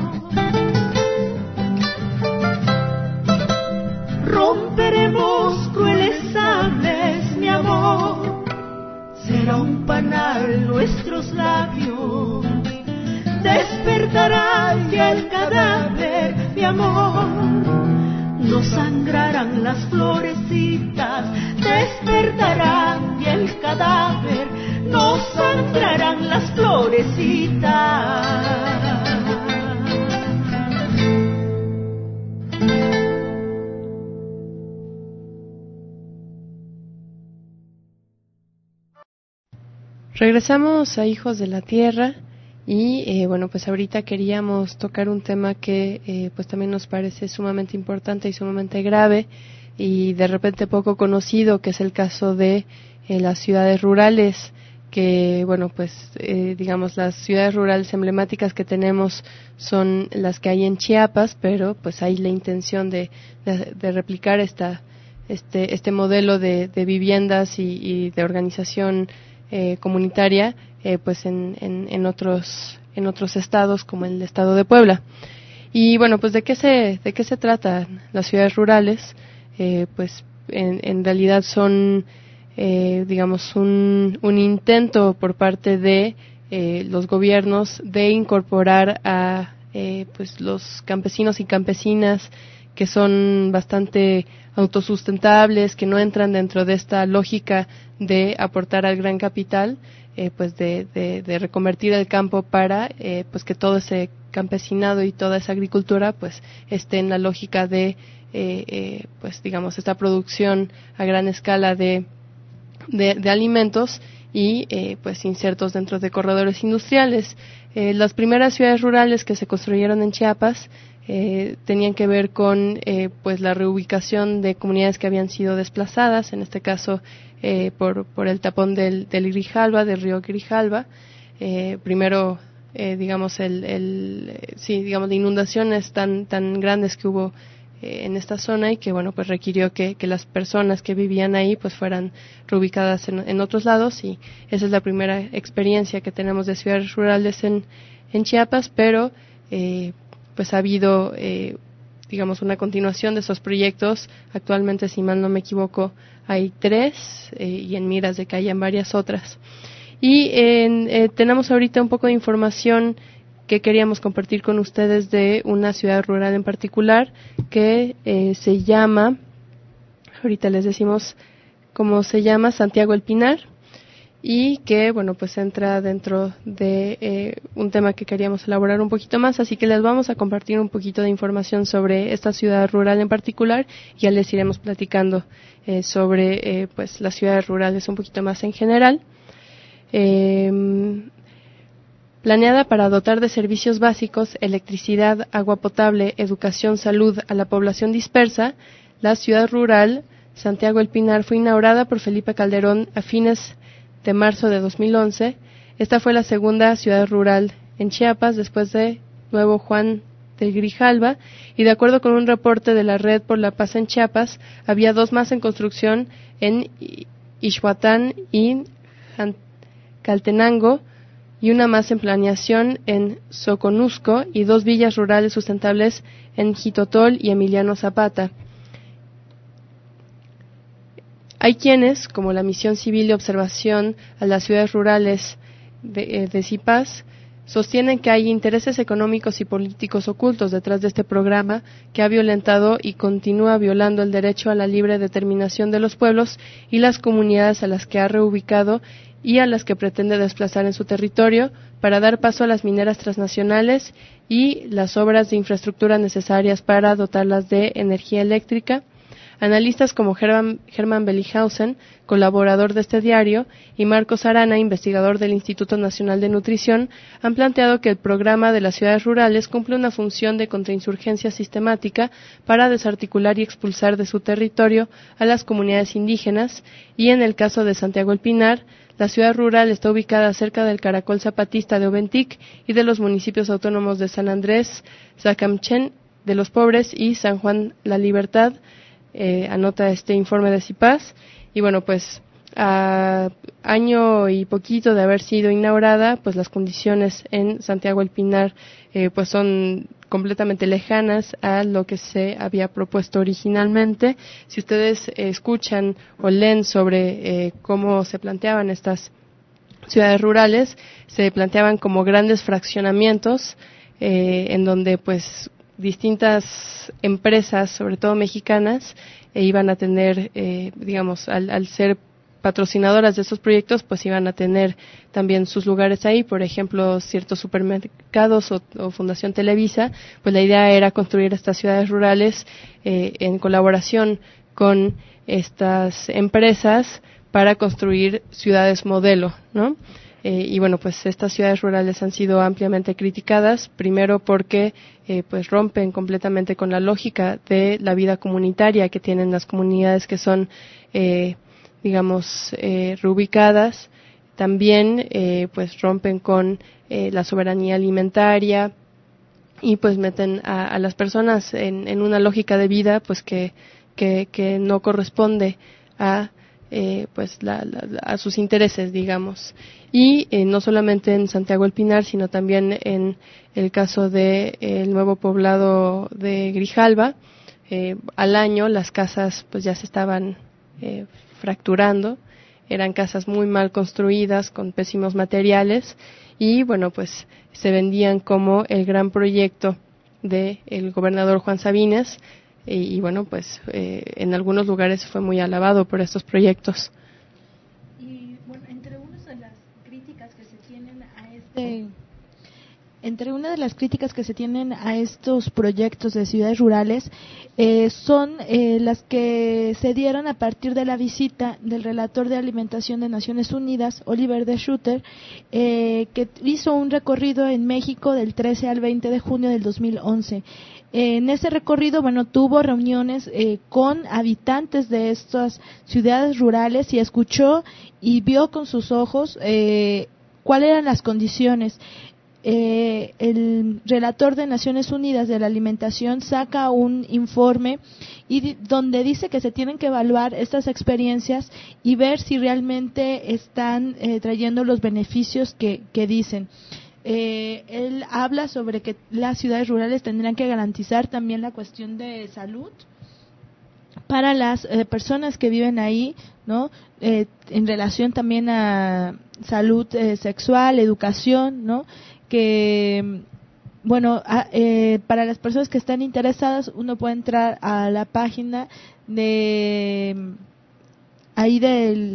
Romperemos crueles sables, mi amor. Será un panal nuestros labios, despertará ya el cadáver, mi amor. No sangrarán las florecitas, despertarán ya el cadáver, no sangrarán las florecitas. Regresamos a Hijos de la Tierra. Y eh, bueno, pues ahorita queríamos tocar un tema que eh, pues también nos parece sumamente importante y sumamente grave y de repente poco conocido, que es el caso de eh, las ciudades rurales, que bueno, pues eh, digamos las ciudades rurales emblemáticas que tenemos son las que hay en Chiapas, pero pues hay la intención de, de, de replicar esta este este modelo de, de viviendas y, y de organización eh, comunitaria eh, pues en, en, en otros en otros estados como el estado de Puebla. Y bueno, pues de qué se de qué se trata las ciudades rurales, eh, pues en, en realidad son eh, digamos un, un intento por parte de eh, los gobiernos de incorporar a eh, pues los campesinos y campesinas que son bastante autosustentables, que no entran dentro de esta lógica de aportar al gran capital, eh, pues de, de, de reconvertir el campo para eh, pues que todo ese campesinado y toda esa agricultura pues esté en la lógica de eh, eh, pues digamos esta producción a gran escala de de, de alimentos y eh, pues insertos dentro de corredores industriales. Eh, las primeras ciudades rurales que se construyeron en Chiapas eh, tenían que ver con eh, pues la reubicación de comunidades que habían sido desplazadas, en este caso eh, por por el tapón del, del Grijalva, del río Grijalva. Eh, primero eh, digamos el, el sí digamos de inundaciones tan tan grandes que hubo eh, en esta zona y que bueno pues requirió que, que las personas que vivían ahí pues fueran reubicadas en, en otros lados, y esa es la primera experiencia que tenemos de ciudades rurales en en Chiapas, pero eh, pues ha habido eh, digamos una continuación de esos proyectos. Actualmente, si mal no me equivoco, hay tres eh, y en miras de que hayan varias otras. Y en, eh, tenemos ahorita un poco de información que queríamos compartir con ustedes de una ciudad rural en particular que eh, se llama, ahorita les decimos cómo se llama, Santiago el Pinar, y que, bueno, pues entra dentro de eh, un tema que queríamos elaborar un poquito más, así que les vamos a compartir un poquito de información sobre esta ciudad rural en particular, y ya les iremos platicando eh, sobre eh, pues las ciudades rurales un poquito más en general. Eh, planeada para dotar de servicios básicos, electricidad, agua potable, educación, salud a la población dispersa, la ciudad rural Santiago el Pinar fue inaugurada por Felipe Calderón a fines de marzo de dos mil once. Esta fue la segunda ciudad rural en Chiapas después de Nuevo Juan del Grijalva, y de acuerdo con un reporte de la Red por la Paz en Chiapas, había dos más en construcción en Ixhuatán y Caltenango, y una más en planeación en Soconusco, y dos villas rurales sustentables en Jitotol y Emiliano Zapata. Hay quienes, como la Misión Civil de Observación a las Ciudades Rurales de, eh, de CIPAS, sostienen que hay intereses económicos y políticos ocultos detrás de este programa que ha violentado y continúa violando el derecho a la libre determinación de los pueblos y las comunidades a las que ha reubicado y a las que pretende desplazar en su territorio para dar paso a las mineras transnacionales y las obras de infraestructura necesarias para dotarlas de energía eléctrica. Analistas como Herman, Herman Bellinghausen, colaborador de este diario, y Marcos Arana, investigador del Instituto Nacional de Nutrición, han planteado que el programa de las ciudades rurales cumple una función de contrainsurgencia sistemática para desarticular y expulsar de su territorio a las comunidades indígenas, y en el caso de Santiago el Pinar, la ciudad rural está ubicada cerca del Caracol Zapatista de Oventic y de los municipios autónomos de San Andrés, Zacamchen de los Pobres y San Juan La Libertad. Eh, anota este informe de CIPAS, y bueno, pues a año y poquito de haber sido inaugurada, pues las condiciones en Santiago el Pinar eh, pues son completamente lejanas a lo que se había propuesto originalmente. Si ustedes eh, escuchan o leen sobre eh, cómo se planteaban estas ciudades rurales, se planteaban como grandes fraccionamientos eh, en donde pues distintas empresas, sobre todo mexicanas, e iban a tener, eh, digamos, al, al ser patrocinadoras de estos proyectos, pues iban a tener también sus lugares ahí. Por ejemplo, ciertos supermercados o, o Fundación Televisa, pues la idea era construir estas ciudades rurales eh, en colaboración con estas empresas para construir ciudades modelo, ¿no? Eh, y bueno, pues estas ciudades rurales han sido ampliamente criticadas, primero porque eh, pues rompen completamente con la lógica de la vida comunitaria que tienen las comunidades que son, eh, digamos, eh, reubicadas. También eh, pues rompen con eh, la soberanía alimentaria y pues meten a, a las personas en, en una lógica de vida pues que, que, que no corresponde a eh, pues la, la, a sus intereses, digamos. Y eh, no solamente en Santiago El Pinar, sino también en el caso de eh, el nuevo poblado de Grijalba. Eh, al año las casas pues ya se estaban eh, fracturando, eran casas muy mal construidas, con pésimos materiales, y bueno, pues se vendían como el gran proyecto del gobernador Juan Sabines, y, y bueno, pues eh, en algunos lugares fue muy alabado por estos proyectos. Y bueno, entre una de las críticas que se tienen a este Entre una de las críticas que se tienen a estos proyectos de ciudades rurales eh, son eh, las que se dieron a partir de la visita del relator de alimentación de Naciones Unidas, Oliver de Schutter, eh, que hizo un recorrido en México del trece al veinte de junio del dos mil once. Eh, en ese recorrido, bueno, tuvo reuniones eh, con habitantes de estas ciudades rurales y escuchó y vio con sus ojos eh, cuáles eran las condiciones. Eh, el relator de Naciones Unidas de la Alimentación saca un informe y di- donde dice que se tienen que evaluar estas experiencias y ver si realmente están eh, trayendo los beneficios que, que dicen. Eh, él habla sobre que las ciudades rurales tendrán que garantizar también la cuestión de salud para las eh, personas que viven ahí, ¿no? Eh, en relación también a salud eh, sexual, educación, ¿no? Que, bueno, a, eh, para las personas que están interesadas, uno puede entrar a la página de ahí del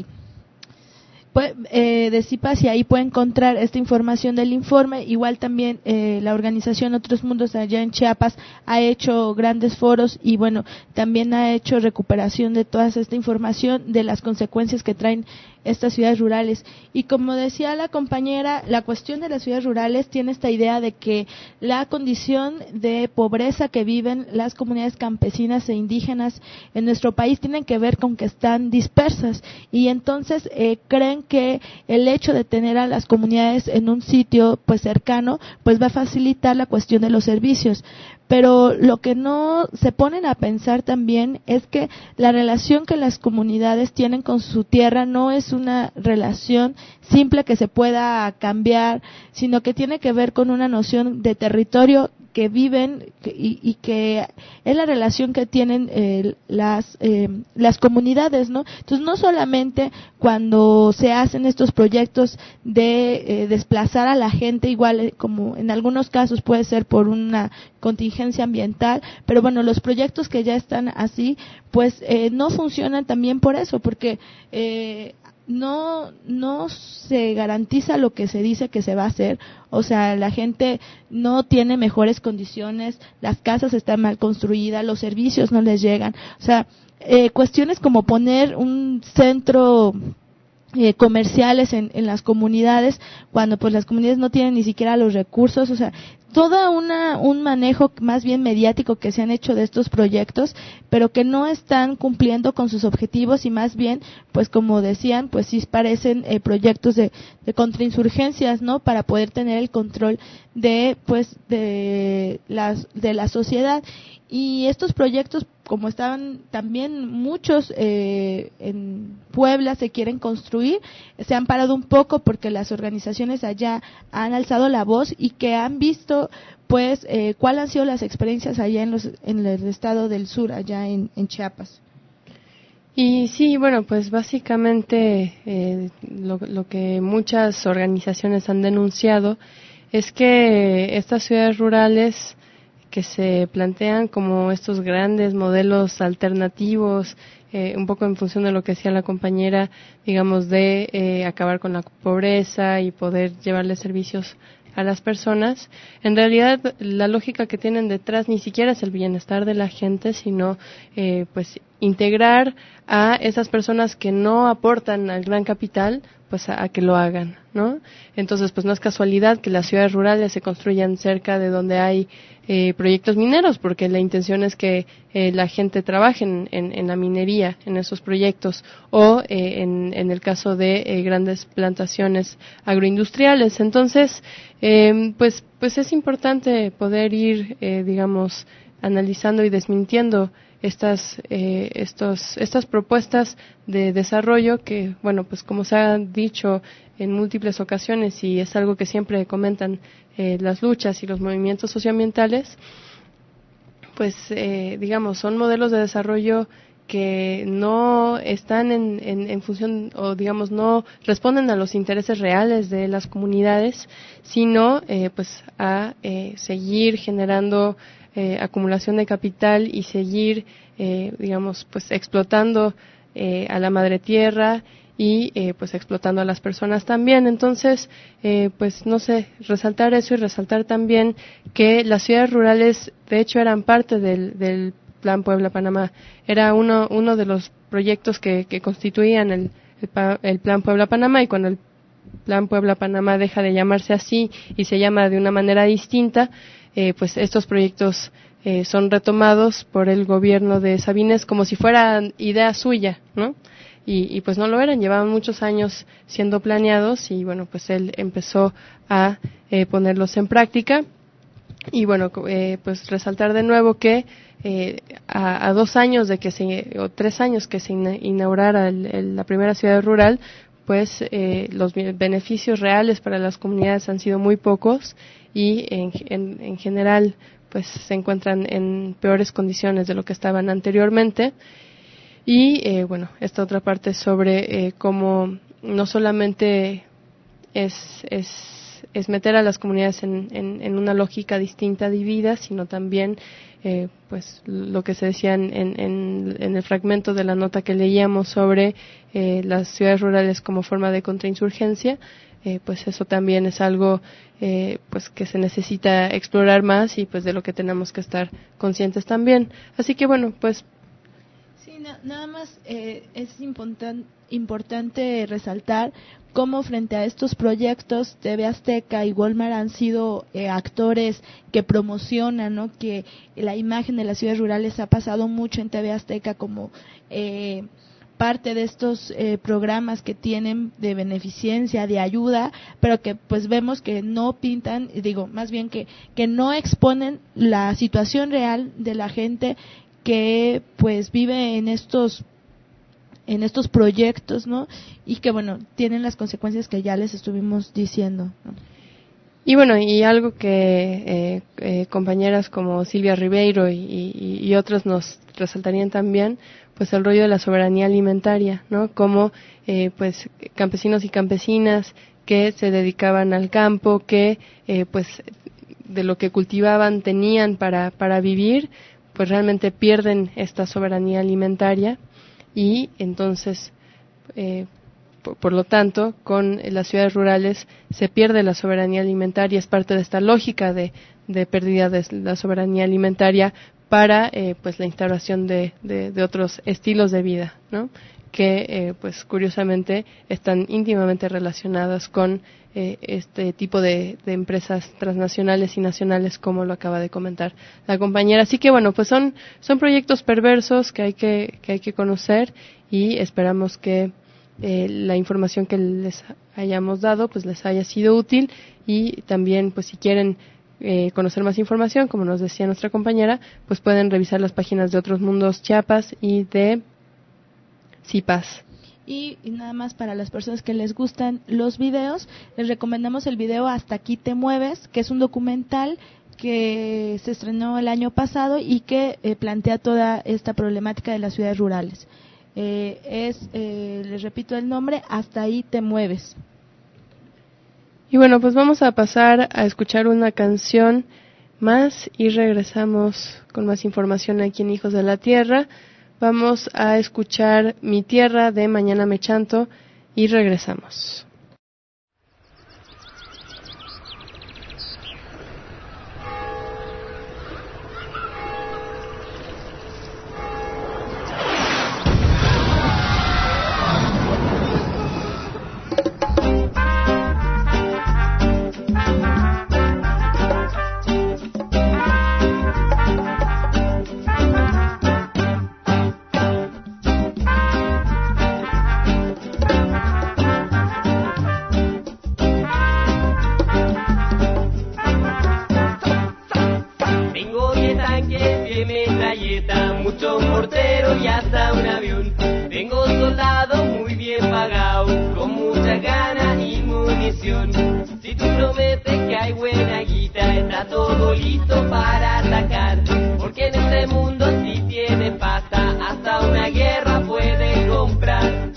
pues, eh, de CIPAS y ahí puede encontrar esta información del informe. Igual también eh, la organización Otros Mundos allá en Chiapas ha hecho grandes foros y bueno, también ha hecho recuperación de toda esta información de las consecuencias que traen estas ciudades rurales. Y como decía la compañera, la cuestión de las ciudades rurales tiene esta idea de que la condición de pobreza que viven las comunidades campesinas e indígenas en nuestro país tienen que ver con que están dispersas y entonces eh, creen que el hecho de tener a las comunidades en un sitio pues cercano pues va a facilitar la cuestión de los servicios. Pero lo que no se ponen a pensar también es que la relación que las comunidades tienen con su tierra no es una relación simple que se pueda cambiar, sino que tiene que ver con una noción de territorio que viven y, y que es la relación que tienen eh, las eh, las comunidades, ¿no? Entonces no solamente cuando se hacen estos proyectos de eh, desplazar a la gente, igual eh, como en algunos casos puede ser por una contingencia ambiental, pero bueno, los proyectos que ya están así, pues eh, no funcionan también por eso, porque eh, no no se garantiza lo que se dice que se va a hacer, o sea, la gente no tiene mejores condiciones, las casas están mal construidas, los servicios no les llegan, o sea, eh, cuestiones como poner un centro eh, comerciales en, en las comunidades, cuando pues las comunidades no tienen ni siquiera los recursos, o sea, toda una un manejo más bien mediático que se han hecho de estos proyectos, pero que no están cumpliendo con sus objetivos y más bien, pues como decían, pues sí parecen eh, proyectos de, de contrainsurgencias, ¿no? Para poder tener el control de pues de las de la sociedad. Y estos proyectos, como estaban también muchos eh, en Puebla se quieren construir, se han parado un poco porque las organizaciones allá han alzado la voz y que han visto pues eh, cuáles han sido las experiencias allá en los en el estado del sur, allá en, en Chiapas. Y sí, bueno, pues básicamente eh, lo, lo que muchas organizaciones han denunciado es que estas ciudades rurales que se plantean como estos grandes modelos alternativos, eh, un poco en función de lo que decía la compañera, digamos, de eh, acabar con la pobreza y poder llevarle servicios a las personas, en realidad la lógica que tienen detrás ni siquiera es el bienestar de la gente, sino eh, pues integrar a esas personas que no aportan al gran capital, pues a, a que lo hagan, ¿no? Entonces, pues no es casualidad que las ciudades rurales se construyan cerca de donde hay eh, proyectos mineros, porque la intención es que eh, la gente trabaje en, en, en la minería, en esos proyectos, o eh, en, en el caso de eh, grandes plantaciones agroindustriales. Entonces, eh, pues, pues es importante poder ir, eh, digamos, analizando y desmintiendo estas eh, estos estas propuestas de desarrollo que, bueno, pues como se ha dicho en múltiples ocasiones y es algo que siempre comentan eh, las luchas y los movimientos socioambientales, pues eh, digamos, son modelos de desarrollo que no están en, en, en función, o digamos, no responden a los intereses reales de las comunidades, sino eh, pues a eh, seguir generando eh, acumulación de capital y seguir, eh, digamos, pues explotando eh, a la madre tierra y eh, pues explotando a las personas también. Entonces, eh, pues no sé, resaltar eso y resaltar también que las ciudades rurales, de hecho, eran parte del, del Plan Puebla-Panamá. Era uno uno de los proyectos que, que constituían el, el, el Plan Puebla-Panamá, y cuando el Plan Puebla-Panamá deja de llamarse así y se llama de una manera distinta, eh, pues estos proyectos eh, son retomados por el gobierno de Sabines como si fueran idea suya, ¿no? Y, y pues no lo eran, llevaban muchos años siendo planeados y bueno, pues él empezó a eh, ponerlos en práctica. Y bueno, eh, pues resaltar de nuevo que eh, a, a dos años de que se, o tres años que se inaugurara el, el, la primera ciudad rural, pues eh, los beneficios reales para las comunidades han sido muy pocos y en, en, en general pues se encuentran en peores condiciones de lo que estaban anteriormente. Y eh, bueno, esta otra parte sobre eh, cómo no solamente es, es es meter a las comunidades en, en, en una lógica distinta de vida, sino también eh, pues lo que se decía en, en, en el fragmento de la nota que leíamos sobre eh, las ciudades rurales como forma de contrainsurgencia, eh, pues eso también es algo eh, pues que se necesita explorar más y pues de lo que tenemos que estar conscientes también. Así que bueno, pues sí, na- nada más eh, es importan- importante resaltar cómo frente a estos proyectos T V Azteca y Walmart han sido eh, actores que promocionan, ¿no?, que la imagen de las ciudades rurales ha pasado mucho en T V Azteca como eh, parte de estos eh, programas que tienen de beneficencia, de ayuda, pero que pues vemos que no pintan, digo, más bien que, que no exponen la situación real de la gente que pues vive en estos en estos proyectos, ¿no? Y que, bueno, tienen las consecuencias que ya les estuvimos diciendo, ¿no? Y bueno, y algo que eh, eh, compañeras como Silvia Ribeiro y, y, y otros nos resaltarían también, pues el rollo de la soberanía alimentaria, ¿no? Como eh, pues campesinos y campesinas que se dedicaban al campo, que eh, pues de lo que cultivaban tenían para, para vivir, pues realmente pierden esta soberanía alimentaria. Y entonces, eh, por, por lo tanto, con las ciudades rurales se pierde la soberanía alimentaria, es parte de esta lógica de, de pérdida de la soberanía alimentaria para eh, pues la instauración de, de, de otros estilos de vida, ¿no?, que eh, pues curiosamente están íntimamente relacionadas con eh, este tipo de, de empresas transnacionales y nacionales, como lo acaba de comentar la compañera. Así que bueno, pues son son proyectos perversos que hay que que hay que conocer y esperamos que eh, la información que les hayamos dado pues les haya sido útil, y también pues si quieren Eh, conocer más información, como nos decía nuestra compañera, pues pueden revisar las páginas de Otros Mundos Chiapas y de CIPAS. Y, y nada más para las personas que les gustan los videos, les recomendamos el video Hasta aquí te mueves, que es un documental que se estrenó el año pasado y que eh, plantea toda esta problemática de las ciudades rurales. Eh, es, eh, les repito el nombre, Hasta ahí te mueves. Y bueno, pues vamos a pasar a escuchar una canción más y regresamos con más información aquí en Hijos de la Tierra. Vamos a escuchar Mi Tierra de Mañana Me Chanto y regresamos. Tengo diez años y mi playita muchos morteros y hasta un avión. Tengo soldados muy bien pagados, con muchas ganas y munición. Si tú prometes que hay buena guita, está todo listo para atacar. Porque en este mundo si tienes pasta, hasta una guerra puedes comprar.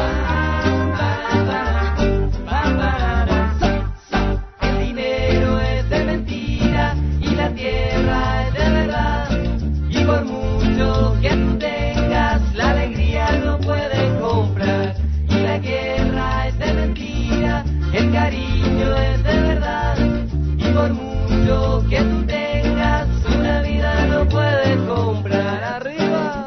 El dinero es de mentira y la tierra es de verdad. Y por mucho que tú tengas, la alegría no puedes comprar. Y la guerra es de mentira, el cariño es de verdad. Y por mucho que tú tengas, una vida no puedes comprar. Arriba.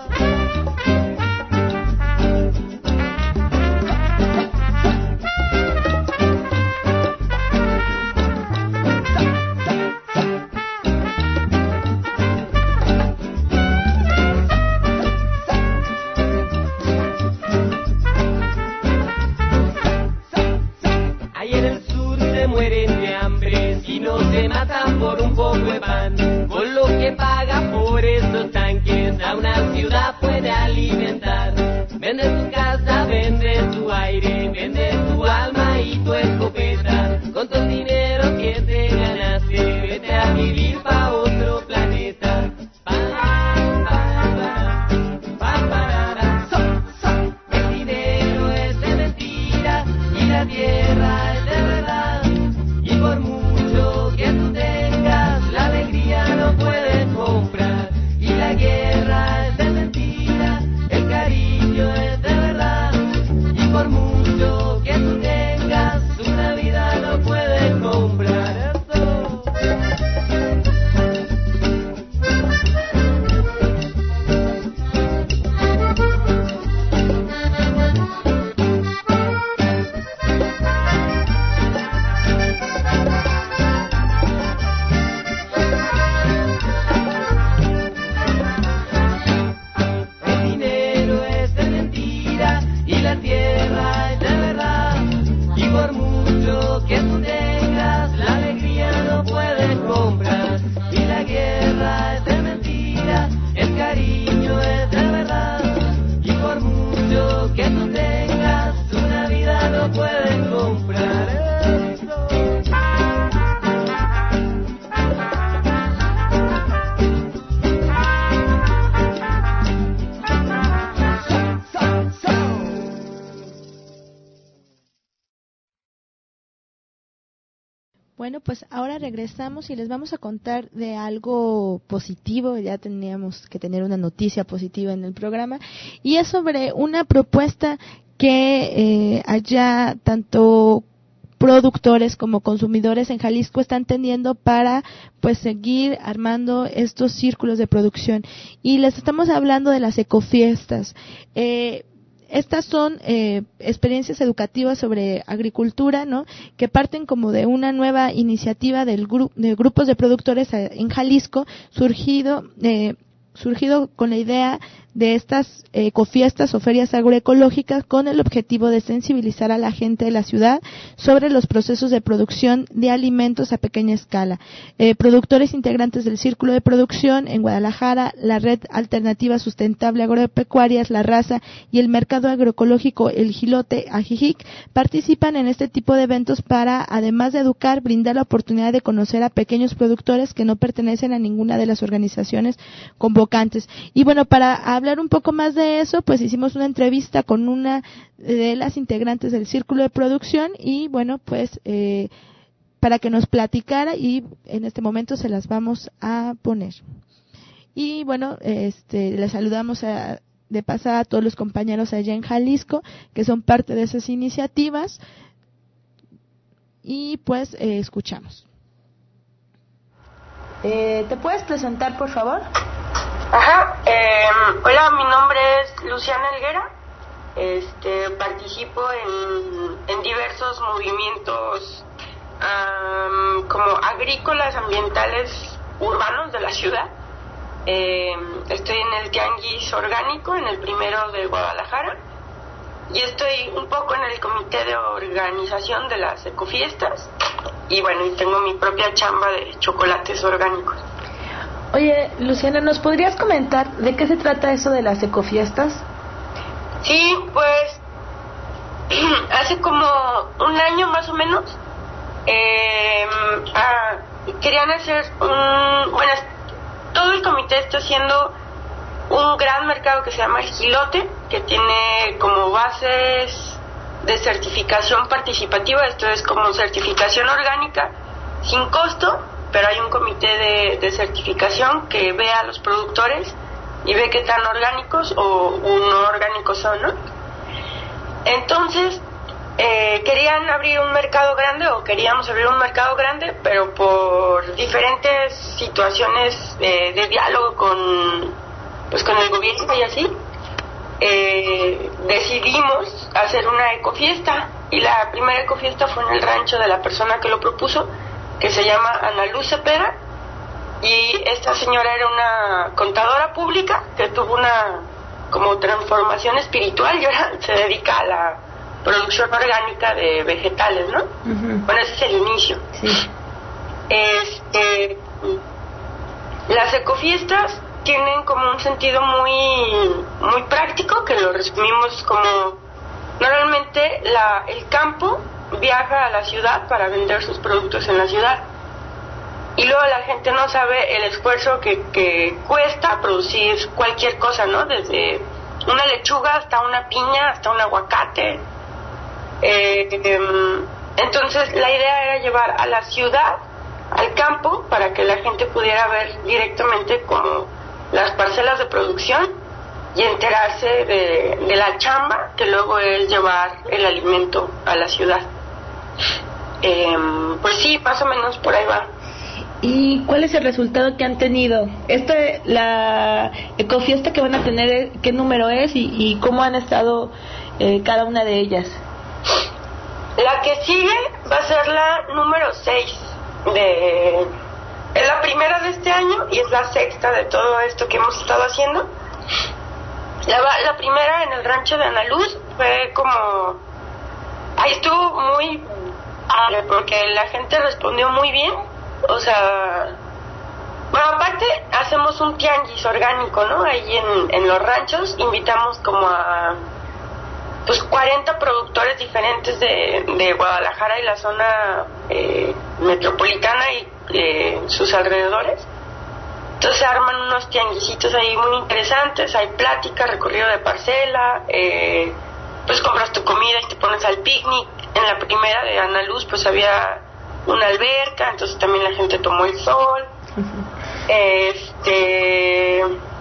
Se matan por un poco de pan, con lo que paga por esos tanques a una ciudad puede alimentar. Vende tu casa, vende tu aire, vende tu alma y tu escopeta. Con todo el dinero que te ganaste, vete a vivir pa' otro planeta. Pa, pa, pa, pa, pa, so, so. El dinero es de mentira y la tierra es de verdad. Y por mucho que tú tengas, la alegría no puedes comprar. Y la guerra es de mentira, el cariño es de verdad. Y por mucho que tú tengas, una vida no puedes comprar. Eso. La tierra es de verdad, y por mucho que tú tengas, la alegría no puedes comprar. Y la guerra es de mentira, el cariño es de verdad, y por mucho que tú tengas, una vida no puedes comprar. Bueno, pues ahora regresamos y les vamos a contar de algo positivo. Ya teníamos que tener una noticia positiva en el programa, y es sobre una propuesta que eh, allá tanto productores como consumidores en Jalisco están teniendo para pues seguir armando estos círculos de producción, y les estamos hablando de las ecofiestas. Eh, Estas son eh, experiencias educativas sobre agricultura, ¿no?, que parten como de una nueva iniciativa del gru- de grupos de productores en Jalisco, surgido eh, surgido con la idea de estas ecofiestas o ferias agroecológicas con el objetivo de sensibilizar a la gente de la ciudad sobre los procesos de producción de alimentos a pequeña escala. Eh, productores integrantes del Círculo de Producción en Guadalajara, la Red Alternativa Sustentable Agropecuarias, La Raza y el Mercado Agroecológico El Jilote, Ajijic, participan en este tipo de eventos para, además de educar, brindar la oportunidad de conocer a pequeños productores que no pertenecen a ninguna de las organizaciones convocantes. Y bueno, para hablar un poco más de eso, pues hicimos una entrevista con una de las integrantes del Círculo de Producción y bueno, pues eh, para que nos platicara, y en este momento se las vamos a poner. Y bueno, este, les saludamos a, de pasada a todos los compañeros allá en Jalisco que son parte de esas iniciativas, y pues eh, escuchamos. Eh, ¿Te puedes presentar, por favor? Ajá, eh, hola, mi nombre es Luciana Helguera. Este, participo en, en diversos movimientos um, como agrícolas, ambientales, urbanos de la ciudad. Eh, estoy en el Tianguis Orgánico, en el primero de Guadalajara, y estoy un poco en el comité de organización de las ecofiestas, y bueno, y tengo mi propia chamba de chocolates orgánicos. Oye, Luciana, ¿nos podrías comentar de qué se trata eso de las ecofiestas? Sí, pues hace como un año más o menos eh, ah, querían hacer un... Bueno, todo el comité está haciendo un gran mercado que se llama El Jilote, que tiene como bases de certificación participativa. Esto es como certificación orgánica sin costo, pero hay un comité de, de certificación que ve a los productores y ve qué tan orgánicos o no orgánicos son, ¿no? Entonces eh, querían abrir un mercado grande, o queríamos abrir un mercado grande, pero por diferentes situaciones eh, de diálogo con, pues, con el gobierno y así, eh, decidimos hacer una ecofiesta. Y la primera ecofiesta fue en el rancho de la persona que lo propuso, que se llama Ana Luz Cepeda, y esta señora era una contadora pública que tuvo una como transformación espiritual y ahora se dedica a la producción orgánica de vegetales, ¿no? Uh-huh. Bueno, ese es el inicio. Sí. Este, las ecofiestas tienen como un sentido muy muy práctico, que lo resumimos como: normalmente la, el campo viaja a la ciudad para vender sus productos en la ciudad, y luego la gente no sabe el esfuerzo que, que cuesta producir cualquier cosa, ¿no? Desde una lechuga hasta una piña, hasta un aguacate. Eh, eh, entonces la idea era llevar a la ciudad, al campo, para que la gente pudiera ver directamente como las parcelas de producción y enterarse de, de la chamba que luego es llevar el alimento a la ciudad. Eh, pues sí, más o menos por ahí va. ¿Y cuál es el resultado que han tenido? Este, la ecofiesta que van a tener, ¿qué número es y, y cómo han estado eh, cada una de ellas? La que sigue va a ser la número seis. De, es la primera de este año y es la sexta de todo esto que hemos estado haciendo. La, la primera en el rancho de Ana Luz fue como... Ahí estuvo muy padre porque la gente respondió muy bien. O sea, bueno, aparte hacemos un tianguis orgánico, ¿no? Ahí en, en los ranchos invitamos como a pues cuarenta productores diferentes de, de Guadalajara y la zona eh, metropolitana y eh, sus alrededores. Entonces se arman unos tianguisitos ahí muy interesantes, hay plática, recorrido de parcela, eh, pues compras tu comida y te pones al picnic. En la primera de Ana Luz pues había una alberca, entonces también la gente tomó el sol. Uh-huh. Este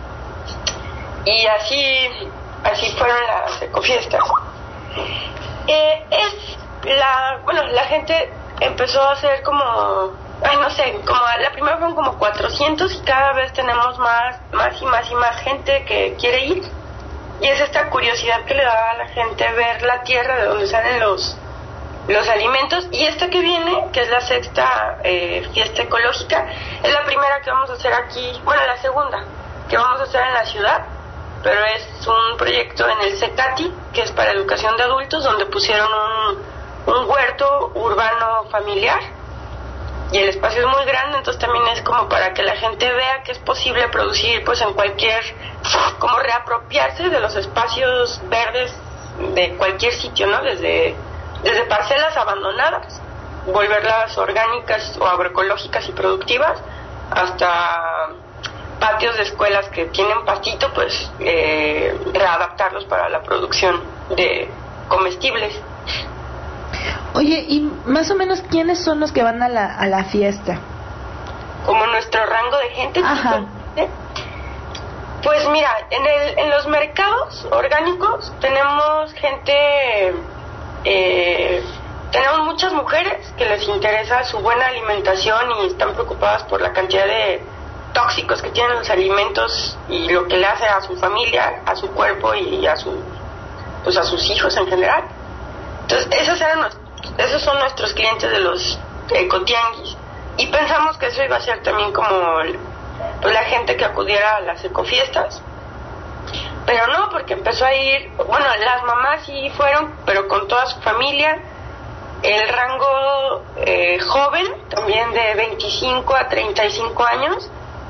y así así fueron las ecofiestas. Eh, es la bueno la gente empezó a hacer como ay no sé como la primera fueron como cuatrocientos y cada vez tenemos más más y más y más gente que quiere ir, y es esta curiosidad que le da a la gente ver la tierra de donde salen los los alimentos. Y esta que viene, que es la sexta eh, fiesta ecológica, es la primera que vamos a hacer aquí, bueno, la segunda que vamos a hacer en la ciudad, pero es un proyecto en el CECATI, que es para educación de adultos, donde pusieron un, un huerto urbano familiar, y el espacio es muy grande, entonces también es como para que la gente vea que es posible producir pues en cualquier, como reapropiarse de los espacios verdes de cualquier sitio, ¿no? Desde desde parcelas abandonadas, volverlas orgánicas o agroecológicas y productivas, hasta patios de escuelas que tienen pastito, pues eh, readaptarlos para la producción de comestibles. Oye, y más o menos ¿quiénes son los que van a la, a la fiesta? Como nuestro rango de gente. Ajá. ¿Eh? Pues mira, en, el, en los mercados orgánicos tenemos gente... Eh, tenemos muchas mujeres que les interesa su buena alimentación y están preocupadas por la cantidad de tóxicos que tienen los alimentos y lo que le hace a su familia, a su cuerpo y a su, pues a sus hijos en general. Entonces esos eran esos son nuestros clientes de los ecotianguis, y pensamos que eso iba a ser también como pues, la gente que acudiera a las ecofiestas. Pero no, porque empezó a ir, bueno, las mamás sí fueron, pero con toda su familia. El rango eh, joven, también de veinticinco a treinta y cinco años.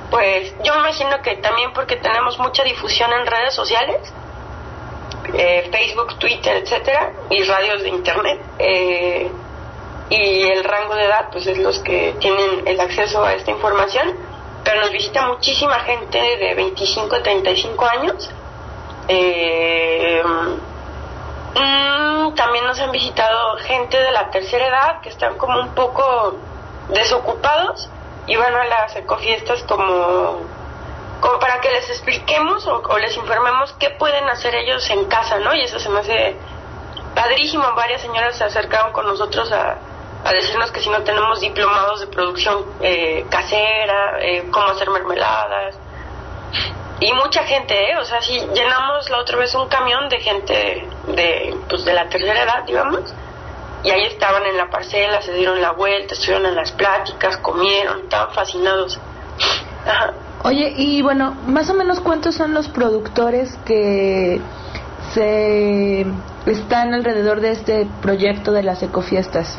pues yo me imagino que también porque tenemos mucha difusión en redes sociales, eh, Facebook, Twitter, etcétera, y radios de internet, eh, y el rango de edad pues es los que tienen el acceso a esta información, pero nos visita muchísima gente de veinticinco a treinta y cinco años. eh, mm, también nos han visitado gente de la tercera edad que están como un poco desocupados y van a las ecofiestas como, como para que les expliquemos o, o les informemos qué pueden hacer ellos en casa, ¿no? Y eso se me hace padrísimo. Varias señoras se acercaron con nosotros a, a decirnos que si no tenemos diplomados de producción eh, casera, eh, cómo hacer mermeladas. Y mucha gente, ¿eh? O sea, si llenamos la otra vez un camión de gente de, pues, de la tercera edad, digamos, y ahí estaban en la parcela, se dieron la vuelta, estuvieron en las pláticas, comieron, estaban fascinados. Ajá. Oye, y bueno, más o menos ¿cuántos son los productores que se están alrededor de este proyecto de las ecofiestas?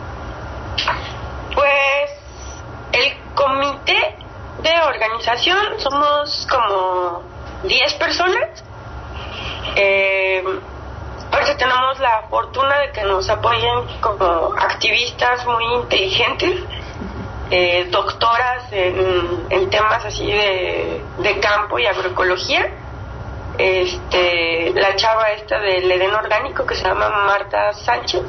Pues el comité de organización somos como diez personas. Eh, ahorita tenemos la fortuna de que nos apoyen como activistas muy inteligentes, eh, doctoras en, en temas así de, de campo y agroecología. Este, la chava esta del Edén Orgánico que se llama Marta Sánchez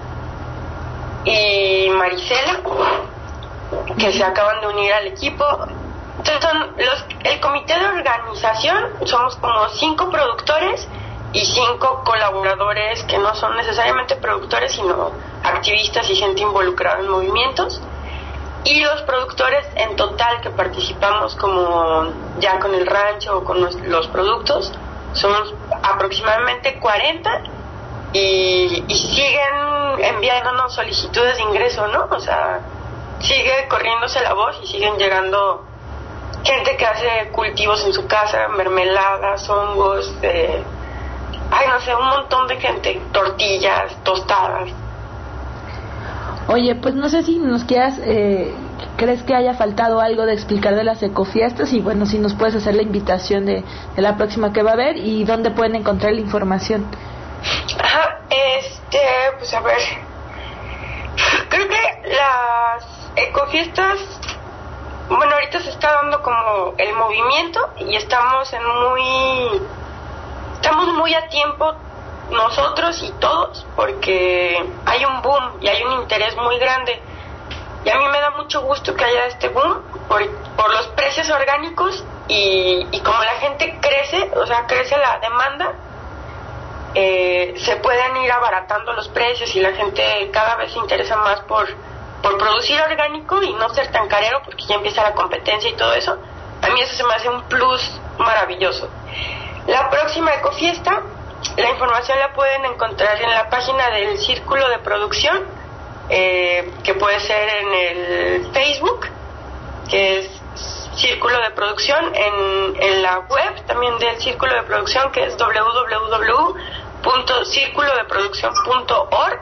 y Marisela, que se acaban de unir al equipo. Entonces son los, el comité de organización somos como cinco productores y cinco colaboradores que no son necesariamente productores sino activistas y gente involucrada en movimientos, y los productores en total que participamos como ya con el rancho o con los, los productos somos aproximadamente cuarenta y, y siguen enviándonos solicitudes de ingreso, ¿no? O sea, sigue corriéndose la voz y siguen llegando gente que hace cultivos en su casa, mermeladas, hongos, eh, ay, no sé, un montón de gente, tortillas, tostadas. Oye, pues no sé si nos quieras, eh, crees que haya faltado algo de explicar de las ecofiestas, y bueno, si nos puedes hacer la invitación de, de la próxima que va a haber y dónde pueden encontrar la información. Ajá, este, pues a ver, creo que las ecofiestas, bueno, ahorita se está dando como el movimiento y estamos en muy, estamos muy a tiempo nosotros y todos, porque hay un boom y hay un interés muy grande, y a mí me da mucho gusto que haya este boom por, por los precios orgánicos, y, y como la gente crece, o sea, crece la demanda, eh, se pueden ir abaratando los precios y la gente cada vez se interesa más por, por producir orgánico y no ser tan carero, porque ya empieza la competencia y todo eso. A mí eso se me hace un plus maravilloso. La próxima ecofiesta, la información la pueden encontrar en la página del Círculo de Producción, eh, que puede ser en el Facebook, que es Círculo de Producción, en, en la web también del Círculo de Producción, que es doble u doble u doble u punto círculo de producción punto org,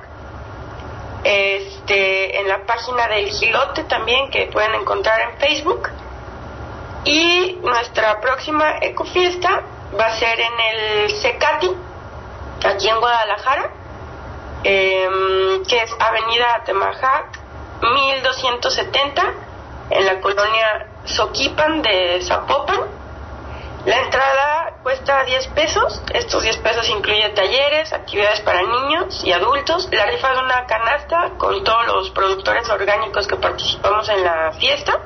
este, en la página del Gilote también, que pueden encontrar en Facebook. Y nuestra próxima ecofiesta va a ser en el Cecati, aquí en Guadalajara, eh, que es Avenida Atemajac mil doscientos setenta, en la colonia Soquipan de Zapopan. La entrada cuesta diez pesos, estos diez pesos incluye talleres, actividades para niños y adultos, la rifa de una canasta con todos los productores orgánicos que participamos en la fiesta.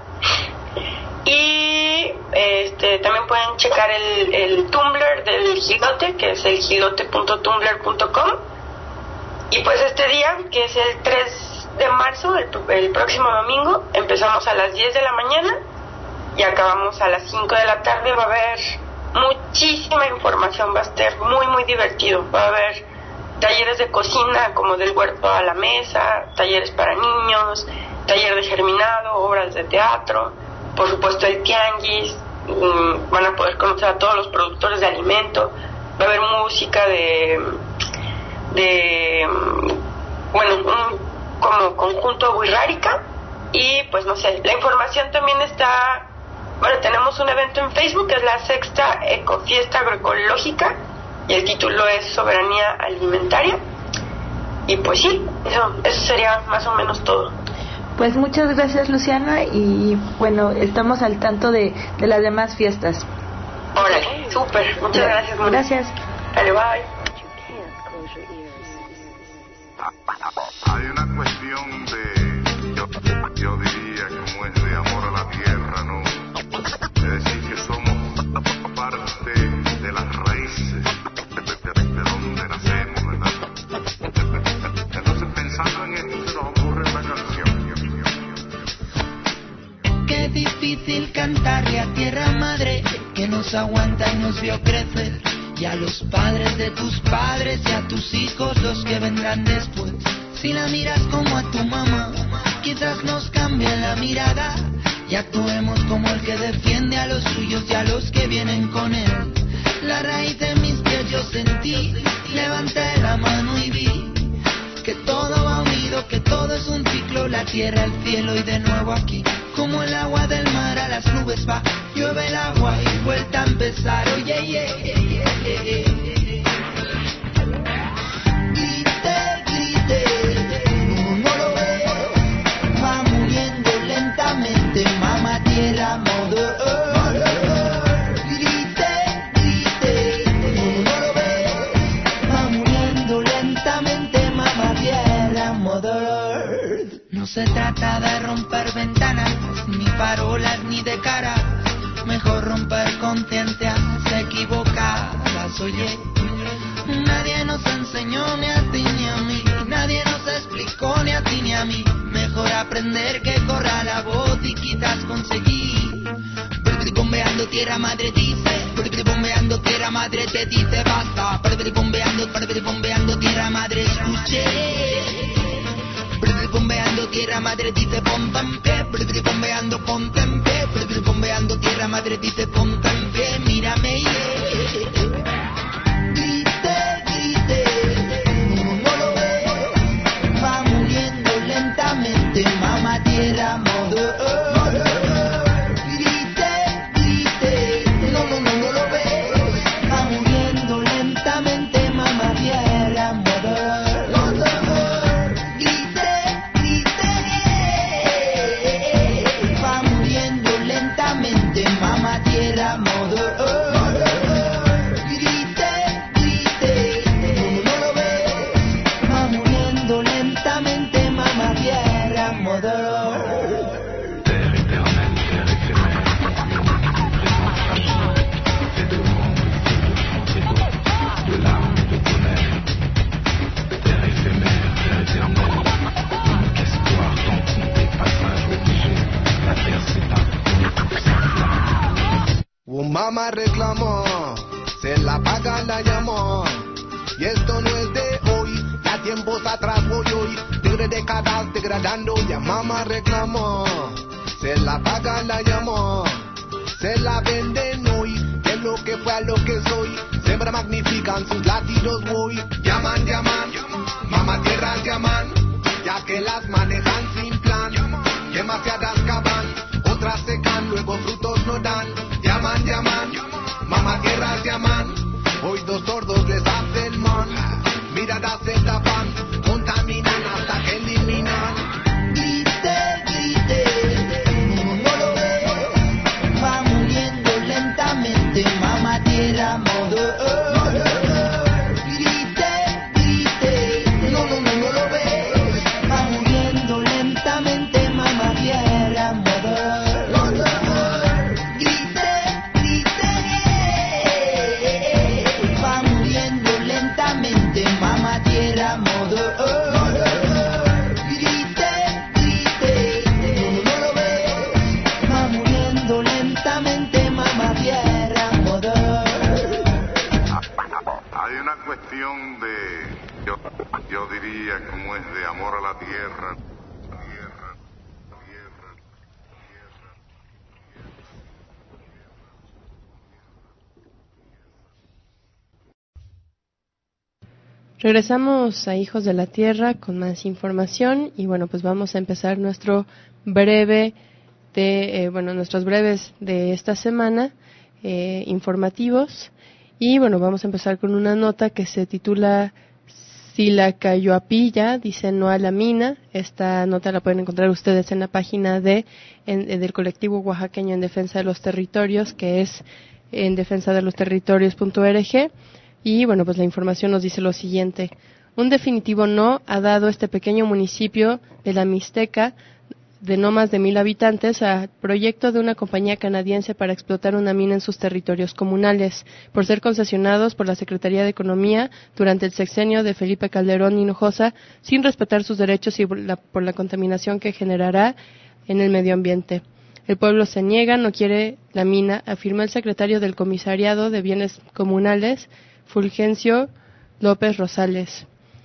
Y este, también pueden checar el, el Tumblr del Gilote, que es el gilote punto tumblr punto com. Y pues este día, que es el tres de marzo, el, el próximo domingo, empezamos a las diez de la mañana y acabamos a las cinco de la tarde. Va a haber muchísima información, va a estar muy muy divertido. Va a haber talleres de cocina como del huerto a la mesa, talleres para niños, taller de germinado, obras de teatro, por supuesto el tianguis, um, van a poder conocer a todos los productores de alimento, va a haber música de, de bueno, un como conjunto wixárika, y pues no sé, la información también está bueno, tenemos un evento en Facebook que es la sexta Ecofiesta Agroecológica y el título es Soberanía Alimentaria. Y pues sí, eso, eso sería más o menos todo. Pues muchas gracias, Luciana, y bueno, estamos al tanto de, de las demás fiestas. Órale, súper, muchas gracias. Moni. Gracias. Dale, bye. Hay una cuestión de, yo, yo diría como es de amor a la tierra, ¿no? Es decir, que somos parte de las raíces de, de, de donde nacemos, ¿verdad? Entonces, pensando en esto, se nos ocurre una canción. Qué difícil cantarle a tierra madre que nos aguanta y nos vio crecer, y a los padres de tus padres y a tus hijos los que vendrán después. Si la miras como a tu mamá, quizás nos cambie la mirada y actuemos como el que defiende a los suyos y a los que vienen con él. La raíz de mis pies yo sentí, levanté la mano y vi que todo va unido, que todo es un ciclo, la tierra, el cielo y de nuevo aquí. Como el agua del mar a las nubes va, llueve el agua y vuelta a empezar. Oye, yeah, yeah, yeah, yeah, yeah. Grite, grite, no, no lo ves, va muriendo lentamente, mamá tierra, mother earth. Grite, grite, no, no lo ves, va muriendo lentamente, mamá tierra, mother earth. No se trata de romper ventanas, ni farolas, ni de cara. Mejor romper conciencias equivocadas, oye. Nadie nos enseñó ni a ti ni a mí, nadie nos explicó ni a ti ni a mí. Mejor aprender que corra la voz y quizás conseguir. Bombeando tierra madre dice, bombeando tierra madre te dice basta. Bombeando, bombeando tierra madre escuché. Bombeando tierra madre dice ponte en pie, bombeando ponte en pie, bombeando tierra madre dice ponte en pie, mírame yeah. Grite, grite, no, no lo ves, va muriendo lentamente, mamá tierra, mother earth. Grite, grite, no, no, no, no lo ves, va muriendo lentamente, mamá tierra, mother earth. Tierra, mother earth. Grite, grite, no, no lo ves, va muriendo lentamente, mamá tierra, mother earth. Terre éternelle, terre éphémère, c'est de monde, c'est d'eau, de larmes et de tonnerre. Terre éphémère, terre éternelle, unique espoir tant compté, passage obligé, la terre s'éteint, on est tous semblables. Un mamá reclamó, se la paga la llamó, y esto no es de hoy, ya tiempos atrás voy hoy, tigre décadas degradando, ya mamá reclamó, se la paga la llamó, se la venden hoy, de lo que fue a lo que soy, siempre magnifican sus latidos voy, llaman, llaman, mamá tierras llaman, ya que las manejan sin plan, demasiadas cavan, otras secan, luego frutos no dan. Llaman, llaman, mamá tierras llaman, hoy dos sordos les hacen mal, miradas se tapan, contaminan hasta que eliminan. Grite, grite, no, no lo ves, va muriendo lentamente, mamá tierra, mother earth. Grite, grite, no, no, no, no lo ves, va muriendo lentamente, mamá tierra, mother earth. Mamá tierra, mother earth. Grite, grite, no, no lo ves, va muriendo lentamente, mamá tierra, mother earth. Hay una cuestión de, yo, yo diría como es de amor a la tierra. Tierra, tierra, tierra. Regresamos a Hijos de la Tierra con más información y bueno, pues vamos a empezar nuestro breve de, eh, bueno, nuestros breves de esta semana, eh, informativos. Y bueno, vamos a empezar con una nota que se titula Silacayoapilla dice no a la mina. Esta nota la pueden encontrar ustedes en la página de en, del colectivo oaxaqueño en defensa de los territorios, que es en defensa de los territorios punto org. Y bueno, pues la información nos dice lo siguiente: un definitivo no ha dado este pequeño municipio de la Mixteca de no más de mil habitantes al proyecto de una compañía canadiense para explotar una mina en sus territorios comunales, por ser concesionados por la Secretaría de Economía durante el sexenio de Felipe Calderón Hinojosa, sin respetar sus derechos y por la, por la contaminación que generará en el medio ambiente. El pueblo se niega, no quiere la mina, afirmó el secretario del Comisariado de Bienes Comunales, Fulgencio López Rosales.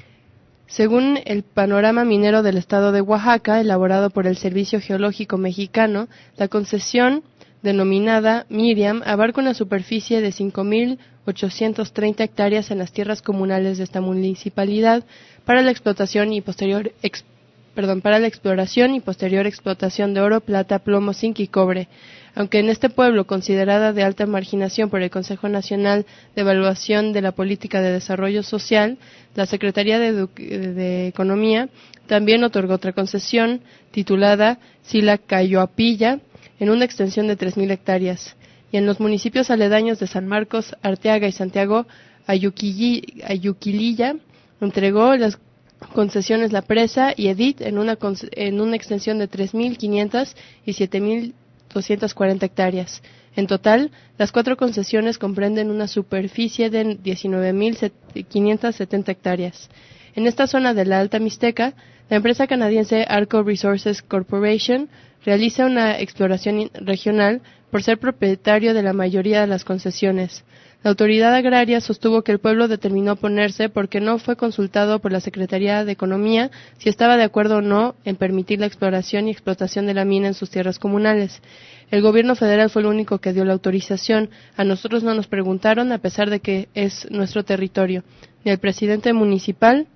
Según el panorama minero del estado de Oaxaca, elaborado por el Servicio Geológico Mexicano, la concesión denominada Miriam abarca una superficie de cinco mil ochocientas treinta hectáreas en las tierras comunales de esta municipalidad para la explotación y posterior ex, perdón, para la exploración y posterior explotación de oro, plata, plomo, zinc y cobre. Aunque en este pueblo, considerada de alta marginación por el Consejo Nacional de Evaluación de la Política de Desarrollo Social, la Secretaría de, Edu- de Economía también otorgó otra concesión titulada Silacayoapilla en una extensión de tres mil hectáreas. Y en los municipios aledaños de San Marcos, Arteaga y Santiago Ayuquili- Ayuquililla entregó las concesiones La Presa y Edith en una, en una extensión de tres mil quinientas y siete mil doscientas cuarenta hectáreas. En total, las cuatro concesiones comprenden una superficie de diecinueve mil quinientas setenta hectáreas. En esta zona de la Alta Mixteca, la empresa canadiense Arco Resources Corporation realiza una exploración regional por ser propietario de la mayoría de las concesiones. La autoridad agraria sostuvo que el pueblo determinó oponerse porque no fue consultado por la Secretaría de Economía si estaba de acuerdo o no en permitir la exploración y explotación de la mina en sus tierras comunales. El gobierno federal fue el único que dio la autorización. A nosotros no nos preguntaron, a pesar de que es nuestro territorio. Ni el presidente municipal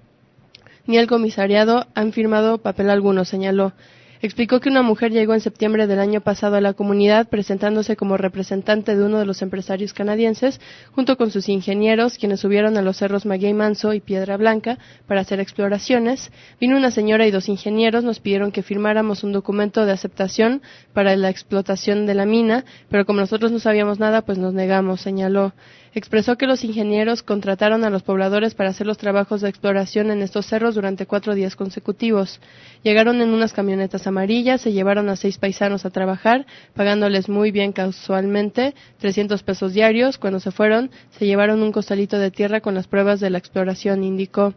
ni el comisariado han firmado papel alguno, señaló. Explicó que una mujer llegó en septiembre del año pasado a la comunidad presentándose como representante de uno de los empresarios canadienses, junto con sus ingenieros, quienes subieron a los cerros Maguey Manso y Piedra Blanca para hacer exploraciones. Vino una señora y dos ingenieros, nos pidieron que firmáramos un documento de aceptación para la explotación de la mina, pero como nosotros no sabíamos nada, pues nos negamos, señaló. Expresó que los ingenieros contrataron a los pobladores para hacer los trabajos de exploración en estos cerros durante cuatro días consecutivos. Llegaron en unas camionetas amarillas, se llevaron a seis paisanos a trabajar, pagándoles muy bien casualmente, trescientos pesos diarios. Cuando se fueron, se llevaron un costalito de tierra con las pruebas de la exploración, indicó.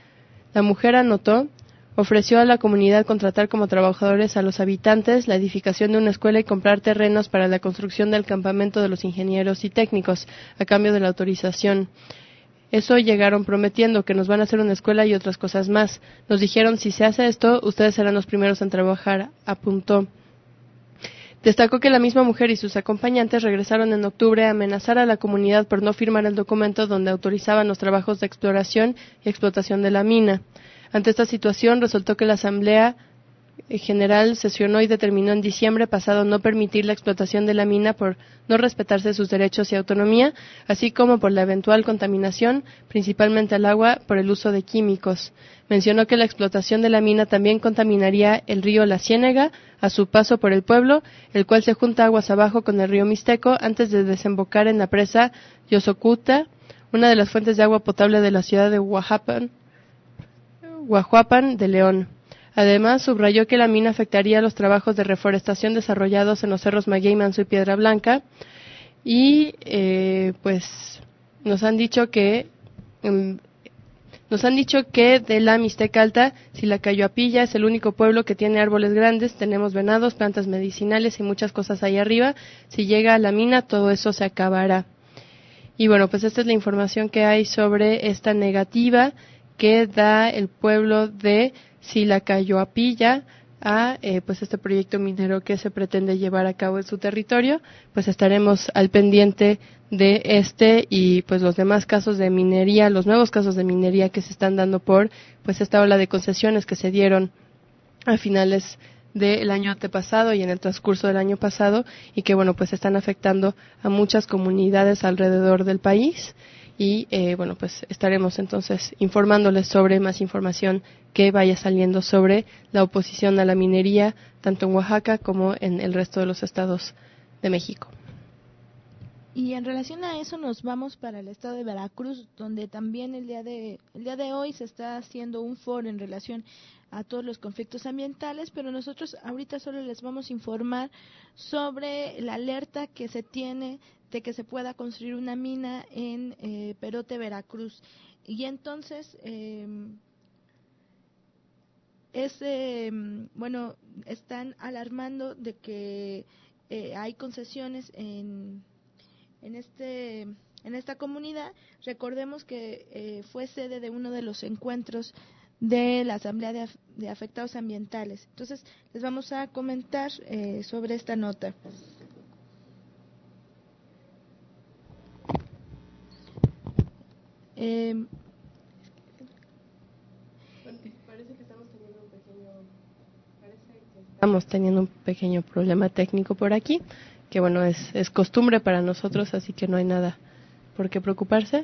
La mujer anotó, ofreció a la comunidad contratar como trabajadores a los habitantes, la edificación de una escuela y comprar terrenos para la construcción del campamento de los ingenieros y técnicos, a cambio de la autorización. Eso llegaron prometiendo, que nos van a hacer una escuela y otras cosas más. Nos dijeron, si se hace esto, ustedes serán los primeros en trabajar, apuntó. Destacó que la misma mujer y sus acompañantes regresaron en octubre a amenazar a la comunidad por no firmar el documento donde autorizaban los trabajos de exploración y explotación de la mina. Ante esta situación, resultó que la Asamblea General sesionó y determinó en diciembre pasado no permitir la explotación de la mina por no respetarse sus derechos y autonomía, así como por la eventual contaminación, principalmente al agua, por el uso de químicos. Mencionó que la explotación de la mina también contaminaría el río La Ciénega a su paso por el pueblo, el cual se junta aguas abajo con el río Mixteco antes de desembocar en la presa Yosocuta, una de las fuentes de agua potable de la ciudad de Oaxaca, Guajuapan de León. Además, subrayó que la mina afectaría los trabajos de reforestación desarrollados en los cerros Maguey Manso y Piedra Blanca y eh, pues nos han dicho que um, nos han dicho que de la Mixteca Alta, Silacayoapilla es el único pueblo que tiene árboles grandes, tenemos venados, plantas medicinales y muchas cosas ahí arriba. Si llega a la mina, todo eso se acabará. Y bueno, pues esta es la información que hay sobre esta negativa que da el pueblo de Silacayoapilla a eh, pues este proyecto minero que se pretende llevar a cabo en su territorio. Pues estaremos al pendiente de este y pues los demás casos de minería, los nuevos casos de minería que se están dando por pues esta ola de concesiones que se dieron a finales del año antepasado y en el transcurso del año pasado, y que bueno, pues están afectando a muchas comunidades alrededor del país. Y eh, bueno, pues estaremos entonces informándoles sobre más información que vaya saliendo sobre la oposición a la minería, tanto en Oaxaca como en el resto de los estados de México. Y en relación a eso nos vamos para el estado de Veracruz, donde también el día de el día de hoy se está haciendo un foro en relación a todos los conflictos ambientales, pero nosotros ahorita solo les vamos a informar sobre la alerta que se tiene de que se pueda construir una mina en eh, Perote, Veracruz. Y entonces, eh, es, eh, bueno, están alarmando de que eh, hay concesiones en, en, este, en esta comunidad. Recordemos que eh, fue sede de uno de los encuentros de la Asamblea de, Af- de Afectados Ambientales. Entonces, les vamos a comentar eh, sobre esta nota. Eh, parece que estamos teniendo un pequeño, parece que estamos teniendo un pequeño problema técnico por aquí, que bueno, es, es costumbre para nosotros, así que no hay nada por qué preocuparse.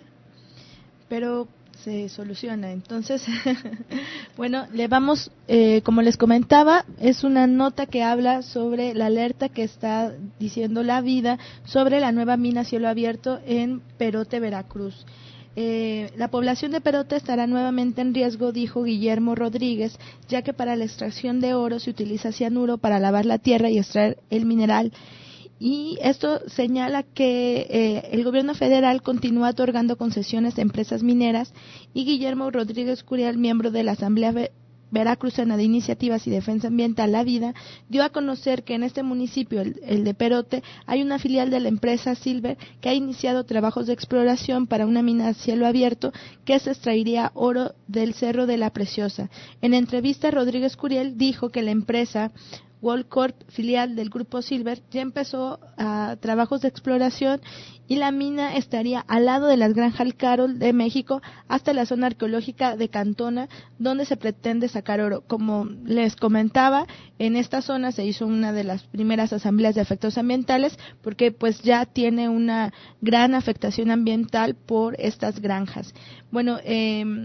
Pero se soluciona. Entonces, bueno, le vamos, eh, como les comentaba, es una nota que habla sobre la alerta que está diciendo La Vida sobre la nueva mina a cielo abierto en Perote, Veracruz. Eh, la población de Perote estará nuevamente en riesgo, dijo Guillermo Rodríguez, ya que para la extracción de oro se utiliza cianuro para lavar la tierra y extraer el mineral. Y esto señala que eh, el gobierno federal continúa otorgando concesiones a empresas mineras, y Guillermo Rodríguez Curiel, miembro de la Asamblea Ve- Veracruzana de Iniciativas y Defensa Ambiental La Vida, dio a conocer que en este municipio, el, el de Perote, hay una filial de la empresa Silver que ha iniciado trabajos de exploración para una mina a cielo abierto que se extraería oro del Cerro de la Preciosa. En entrevista, Rodríguez Curiel dijo que la empresa Goldcorp, filial del grupo Silver, ya empezó a trabajos de exploración y la mina estaría al lado de las granjas Carol de México hasta la zona arqueológica de Cantona, donde se pretende sacar oro. Como les comentaba, en esta zona se hizo una de las primeras asambleas de afectados ambientales porque pues ya tiene una gran afectación ambiental por estas granjas. Bueno, eh,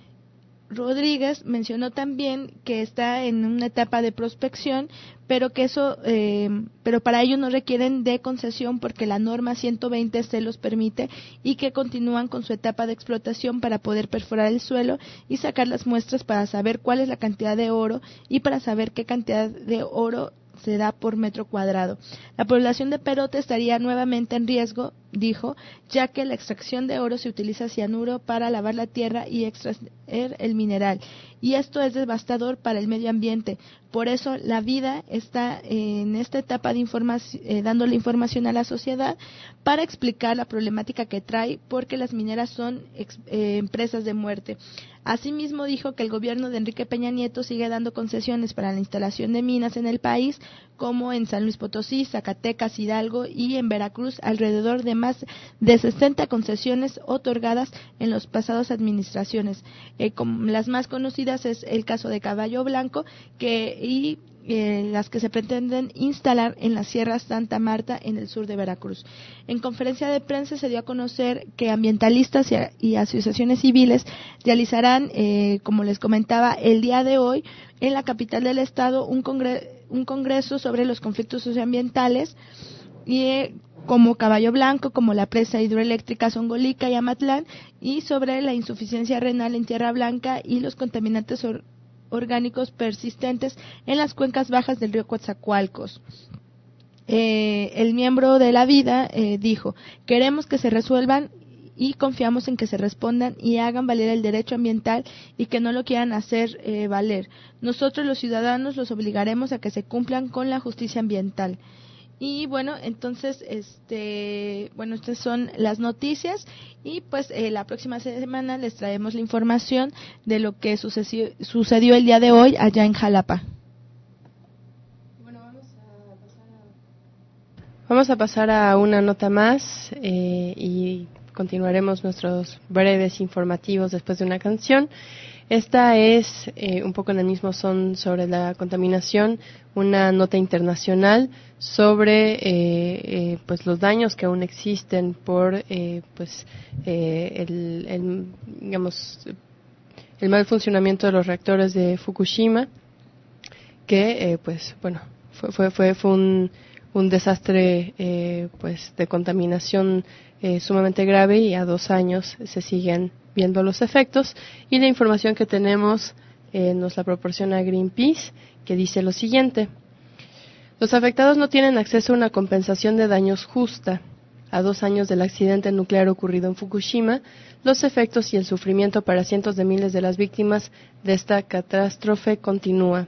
Rodríguez mencionó también que está en una etapa de prospección, pero que eso, eh, pero para ello no requieren de concesión porque la norma ciento veinte se los permite, y que continúan con su etapa de explotación para poder perforar el suelo y sacar las muestras para saber cuál es la cantidad de oro y para saber qué cantidad de oro se da por metro cuadrado. La población de Perote estaría nuevamente en riesgo, dijo, ya que la extracción de oro se utiliza cianuro para lavar la tierra y extraer el mineral, y esto es devastador para el medio ambiente. Por eso La Vida está en esta etapa de información, eh, dándole información a la sociedad para explicar la problemática que trae, porque las mineras son ex, eh, empresas de muerte. Asimismo, dijo que el gobierno de Enrique Peña Nieto sigue dando concesiones para la instalación de minas en el país, como en San Luis Potosí, Zacatecas, Hidalgo y en Veracruz, alrededor de más de sesenta concesiones otorgadas en las pasadas administraciones. Eh, como las más conocidas es el caso de Caballo Blanco, que y Eh, las que se pretenden instalar en la Sierra Santa Marta en el sur de Veracruz. En conferencia de prensa se dio a conocer que ambientalistas y, y asociaciones civiles realizarán, eh, como les comentaba, el día de hoy en la capital del estado un, congre- un congreso sobre los conflictos socioambientales, y eh, como Caballo Blanco, como la presa hidroeléctrica Zongolica y Amatlán, y sobre la insuficiencia renal en Tierra Blanca y los contaminantes or- orgánicos persistentes en las cuencas bajas del río Coatzacoalcos. Eh, el miembro de La Vida eh, dijo: queremos que se resuelvan y confiamos en que se respondan y hagan valer el derecho ambiental y que no lo quieran hacer eh, valer. Nosotros los ciudadanos los obligaremos a que se cumplan con la justicia ambiental. Y bueno, entonces, este, bueno, estas son las noticias, y pues eh, la próxima semana les traemos la información de lo que sucedió, sucedió el día de hoy allá en Jalapa. Bueno, vamos a pasar a, vamos a, pasar a una nota más, eh, y continuaremos nuestros breves informativos después de una canción. Esta es eh, un poco en el mismo son sobre la contaminación, una nota internacional sobre eh, eh, pues los daños que aún existen por eh, pues eh, el, el digamos el mal funcionamiento de los reactores de Fukushima, que eh, pues bueno fue fue fue, fue un un desastre eh, pues de contaminación eh, sumamente grave, y a dos años se siguen viendo los efectos. Y la información que tenemos eh, nos la proporciona Greenpeace, que dice lo siguiente: los afectados no tienen acceso a una compensación de daños justa. A dos años del accidente nuclear ocurrido en Fukushima, los efectos y el sufrimiento para cientos de miles de las víctimas de esta catástrofe continúa.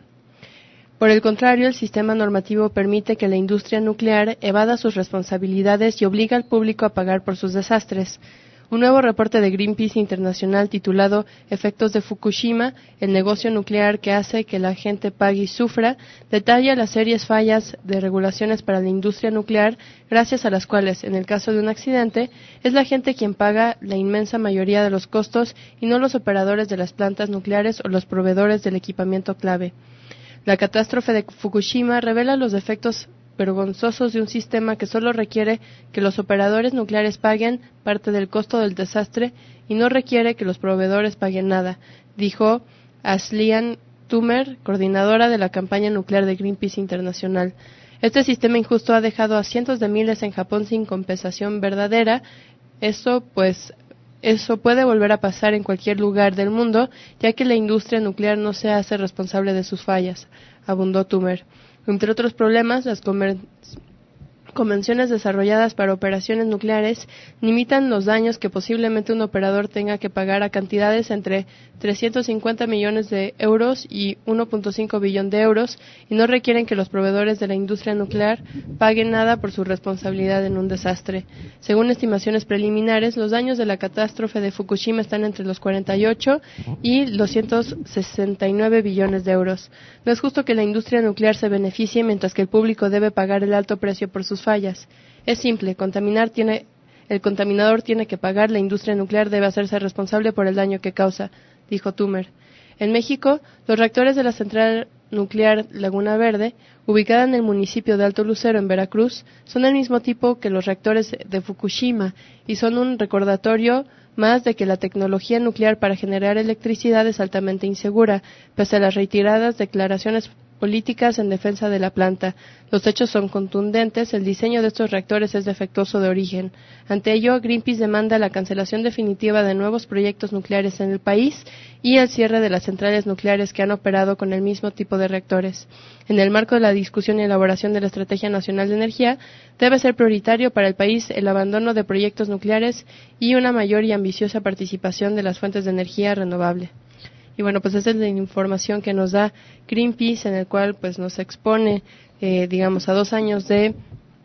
Por el contrario, el sistema normativo permite que la industria nuclear evada sus responsabilidades y obliga al público a pagar por sus desastres. Un nuevo reporte de Greenpeace Internacional titulado Efectos de Fukushima, el negocio nuclear que hace que la gente pague y sufra, detalla las serias fallas de regulaciones para la industria nuclear, gracias a las cuales, en el caso de un accidente, es la gente quien paga la inmensa mayoría de los costos y no los operadores de las plantas nucleares o los proveedores del equipamiento clave. La catástrofe de Fukushima revela los defectos vergonzosos de un sistema que solo requiere que los operadores nucleares paguen parte del costo del desastre y no requiere que los proveedores paguen nada, dijo Aslian Tumer, coordinadora de la campaña nuclear de Greenpeace Internacional. Este sistema injusto ha dejado a cientos de miles en Japón sin compensación verdadera. Eso, pues, Eso puede volver a pasar en cualquier lugar del mundo, ya que la industria nuclear no se hace responsable de sus fallas, abundó Tumer. Entre otros problemas, las comer- convenciones desarrolladas para operaciones nucleares limitan los daños que posiblemente un operador tenga que pagar a cantidades entre trescientos cincuenta millones de euros y uno punto cinco billón de euros, y no requieren que los proveedores de la industria nuclear paguen nada por su responsabilidad en un desastre. Según estimaciones preliminares, los daños de la catástrofe de Fukushima están entre los cuarenta y ocho y los ciento sesenta y nueve billones de euros. No es justo que la industria nuclear se beneficie mientras que el público debe pagar el alto precio por sus fallas. Es simple, contaminar tiene, el contaminador tiene que pagar, la industria nuclear debe hacerse responsable por el daño que causa, dijo Tumer. En México, los reactores de la central nuclear Laguna Verde, ubicada en el municipio de Alto Lucero, en Veracruz, son del mismo tipo que los reactores de Fukushima y son un recordatorio más de que la tecnología nuclear para generar electricidad es altamente insegura, pese a las reiteradas declaraciones políticas en defensa de la planta. Los hechos son contundentes, el diseño de estos reactores es defectuoso de origen. Ante ello, Greenpeace demanda la cancelación definitiva de nuevos proyectos nucleares en el país y el cierre de las centrales nucleares que han operado con el mismo tipo de reactores. En el marco de la discusión y elaboración de la Estrategia Nacional de Energía, debe ser prioritario para el país el abandono de proyectos nucleares y una mayor y ambiciosa participación de las fuentes de energía renovable. Y bueno, pues esa es la información que nos da Greenpeace, en el cual pues nos expone, eh, digamos, a dos años de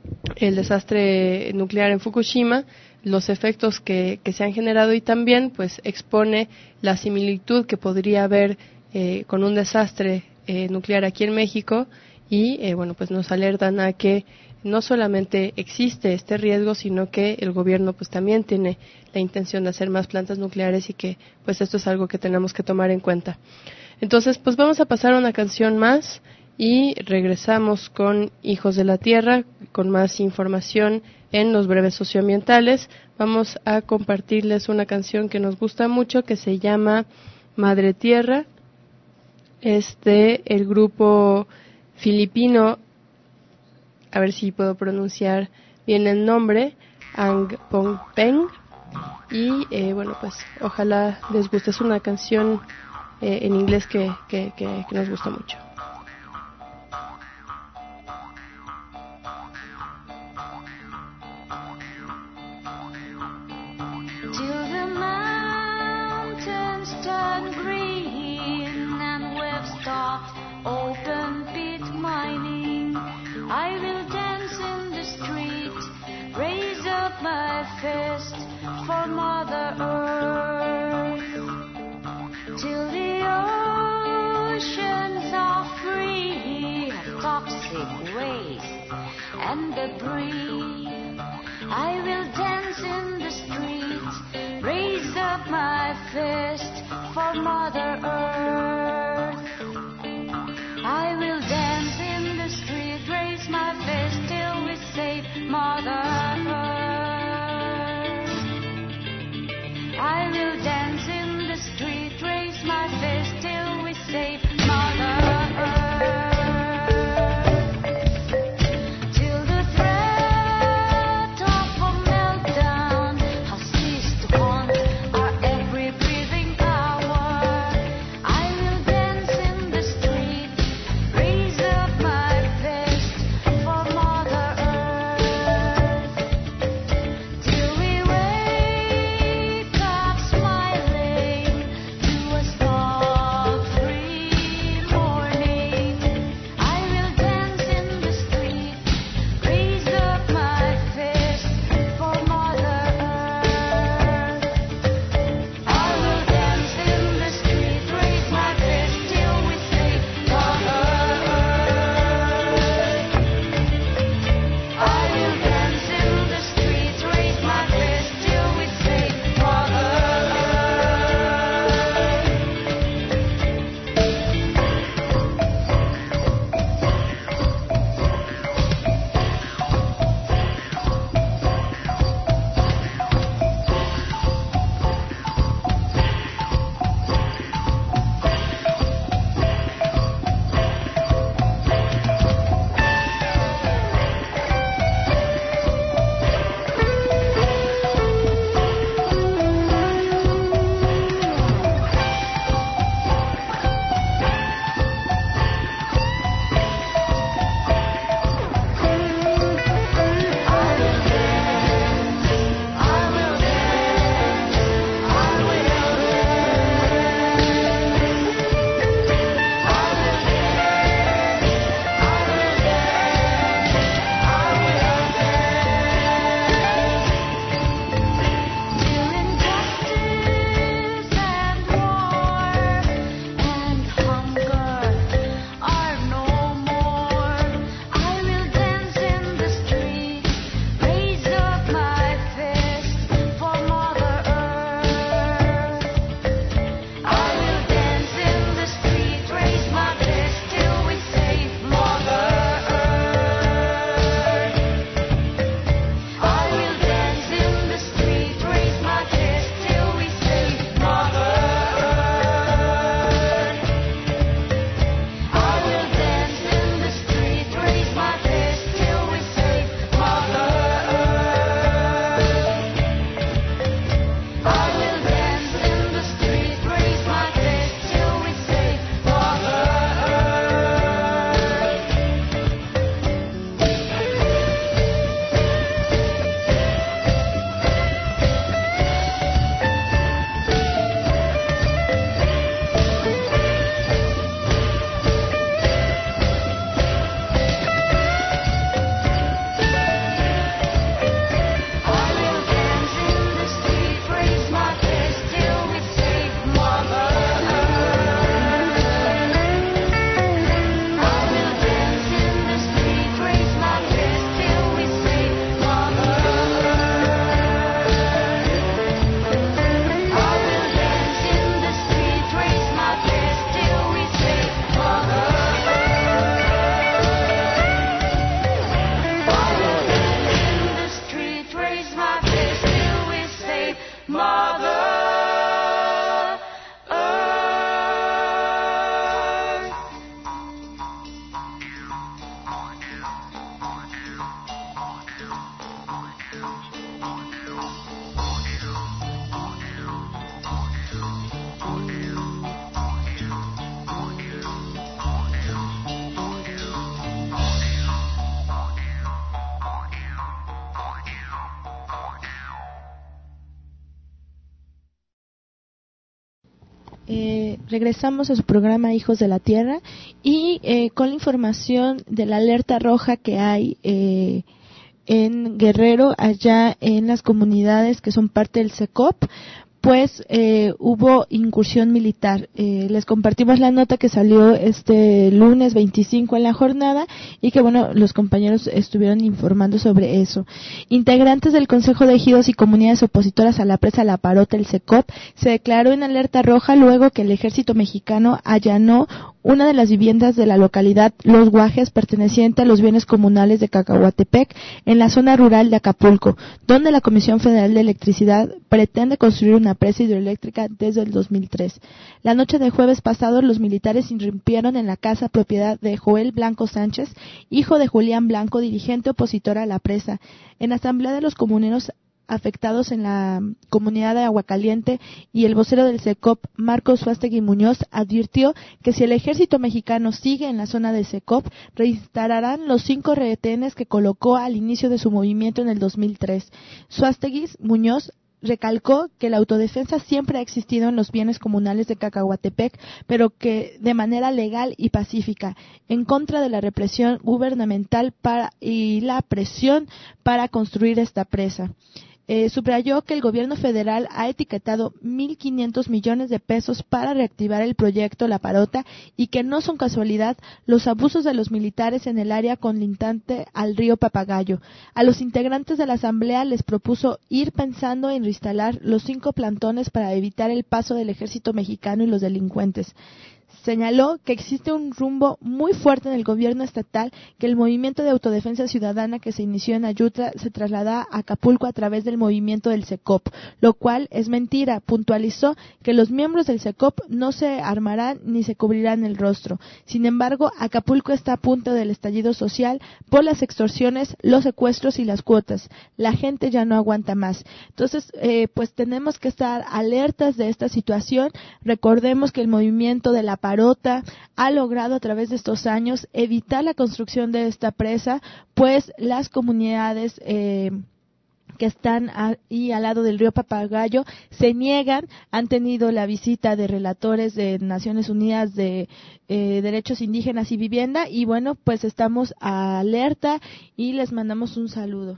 el desastre nuclear en Fukushima, los efectos que, que se han generado, y también pues expone la similitud que podría haber eh, con un desastre eh, nuclear aquí en México, y eh, bueno, pues nos alertan a que no solamente existe este riesgo, sino que el gobierno pues también tiene la intención de hacer más plantas nucleares, y que pues esto es algo que tenemos que tomar en cuenta. Entonces, pues vamos a pasar a una canción más y regresamos con Hijos de la Tierra, con más información en los breves socioambientales. Vamos a compartirles una canción que nos gusta mucho, que se llama Madre Tierra. Es de el grupo filipino, a ver si puedo pronunciar bien el nombre, Ang Pong Peng, y eh, bueno, pues ojalá les guste. Es una canción eh, en inglés que, que, que, que nos gusta mucho. Till the mountains turn green and we've stopped open pit mining, I will dance in the street, raise up my fist for Mother Earth. Till the oceans are free of toxic waste and debris, I will dance in the streets, raise up my fist for Mother Earth. I will dance in the street, raise my fist till we save Mother Earth. I will dance in the street, raise my fist till we save Mother Earth. Eh, regresamos a su programa Hijos de la Tierra y eh, con la información de la alerta roja que hay eh, en Guerrero, allá en las comunidades que son parte del SECOP, pues eh, hubo incursión militar. Eh, les compartimos la nota que salió este lunes veinticinco en la jornada y que, bueno, los compañeros estuvieron informando sobre eso. Integrantes del Consejo de Ejidos y comunidades opositoras a la presa La Parota, el SECOP, se declaró en alerta roja luego que el ejército mexicano allanó una de las viviendas de la localidad Los Guajes, perteneciente a los bienes comunales de Cacahuatepec, en la zona rural de Acapulco, donde la Comisión Federal de Electricidad pretende construir una presa hidroeléctrica desde el dos mil tres. La noche de jueves pasado, los militares irrumpieron en la casa propiedad de Joel Blanco Sánchez, hijo de Julián Blanco, dirigente opositor a la presa. En asamblea de los comuneros afectados en la comunidad de Aguacaliente, y el vocero del SECOP, Marcos Suástegui Muñoz, advirtió que si el ejército mexicano sigue en la zona del SECOP, reinstalarán los cinco retenes que colocó al inicio de su movimiento en el dos mil tres. Suástegui Muñoz recalcó que la autodefensa siempre ha existido en los bienes comunales de Cacahuatepec, pero que de manera legal y pacífica, en contra de la represión gubernamental para, y la presión para construir esta presa. Eh, subrayó que el gobierno federal ha etiquetado mil quinientos millones de pesos para reactivar el proyecto La Parota y que no son casualidad los abusos de los militares en el área colindante al río Papagayo. A los integrantes de la asamblea les propuso ir pensando en reinstalar los cinco plantones para evitar el paso del ejército mexicano y los delincuentes. Señaló que existe un rumbo muy fuerte en el gobierno estatal, que el movimiento de autodefensa ciudadana que se inició en Ayutla se traslada a Acapulco a través del movimiento del SECOP, lo cual es mentira. Puntualizó que los miembros del SECOP no se armarán ni se cubrirán el rostro. Sin embargo, Acapulco está a punto del estallido social por las extorsiones, los secuestros y las cuotas. La gente ya no aguanta más. Entonces, eh, pues tenemos que estar alertas de esta situación. Recordemos que el movimiento de la Parota ha logrado a través de estos años evitar la construcción de esta presa, pues las comunidades eh, que están ahí al lado del río Papagayo se niegan, han tenido la visita de relatores de Naciones Unidas de eh, Derechos Indígenas y Vivienda, y bueno, pues estamos alerta y les mandamos un saludo.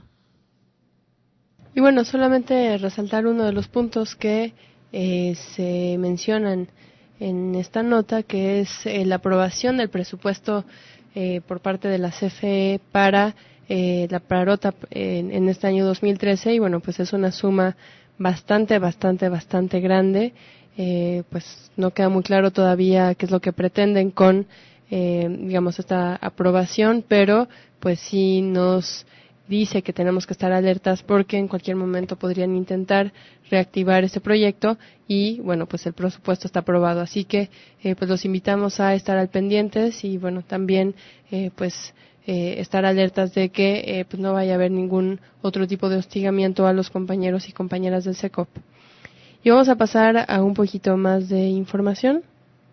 Y bueno, solamente resaltar uno de los puntos que eh, se mencionan en esta nota, que es eh, la aprobación del presupuesto eh, por parte de la C F E para eh, la Parota en, en este año dos mil trece, y bueno, pues es una suma bastante, bastante, bastante grande. Eh, pues no queda muy claro todavía qué es lo que pretenden con, eh, digamos, esta aprobación, pero pues sí nos dice que tenemos que estar alertas porque en cualquier momento podrían intentar reactivar este proyecto y, bueno, pues el presupuesto está aprobado. Así que, eh, pues los invitamos a estar al pendientes y, bueno, también, eh, pues, eh, estar alertas de que, eh, pues no vaya a haber ningún otro tipo de hostigamiento a los compañeros y compañeras del SECOP. Y vamos a pasar a un poquito más de información.